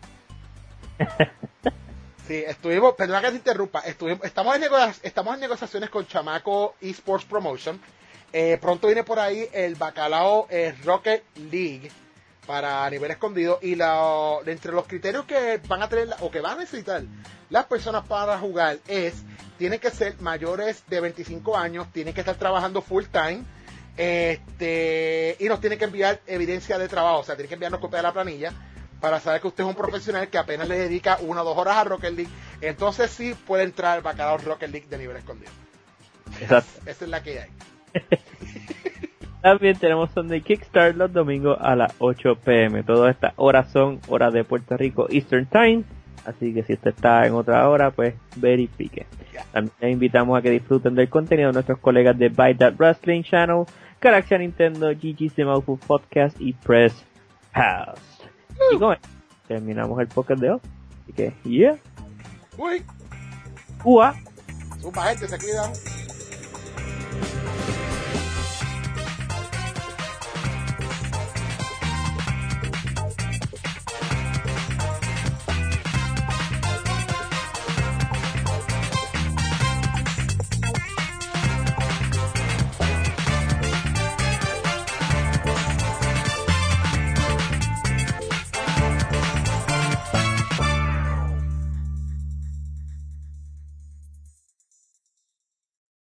Sí, estuvimos, perdona que te interrumpa, estuvimos, estamos en, nego- estamos en negociaciones con Chamaco Esports Promotion. Eh, pronto viene por ahí el Bacalao eh, Rocket League para nivel escondido, y la, entre los criterios que van a tener o que van a necesitar las personas para jugar es, tienen que ser mayores de veinticinco años, tienen que estar trabajando full time, Este, y nos tiene que enviar evidencia de trabajo, o sea, tiene que enviarnos copia de la planilla para saber que usted es un profesional que apenas le dedica una o dos horas a Rocket League. Entonces sí puede entrar Bacalao Rocket League de nivel escondido. Exacto. Esa es la que hay. También tenemos Sunday Kickstart los domingos a las ocho pm. Todas estas horas son horas de Puerto Rico Eastern Time. Así que si usted está en otra hora, pues verifique. Yeah. También les invitamos a que disfruten del contenido de nuestros colegas de Buy That Wrestling Channel, Galaxia Nintendo, G G's The Mouthful Podcast y Press Pass. Uh. Y con esto terminamos el podcast de hoy. Así que, yeah. Uy. Ua. Zumba, gente, se cuidan.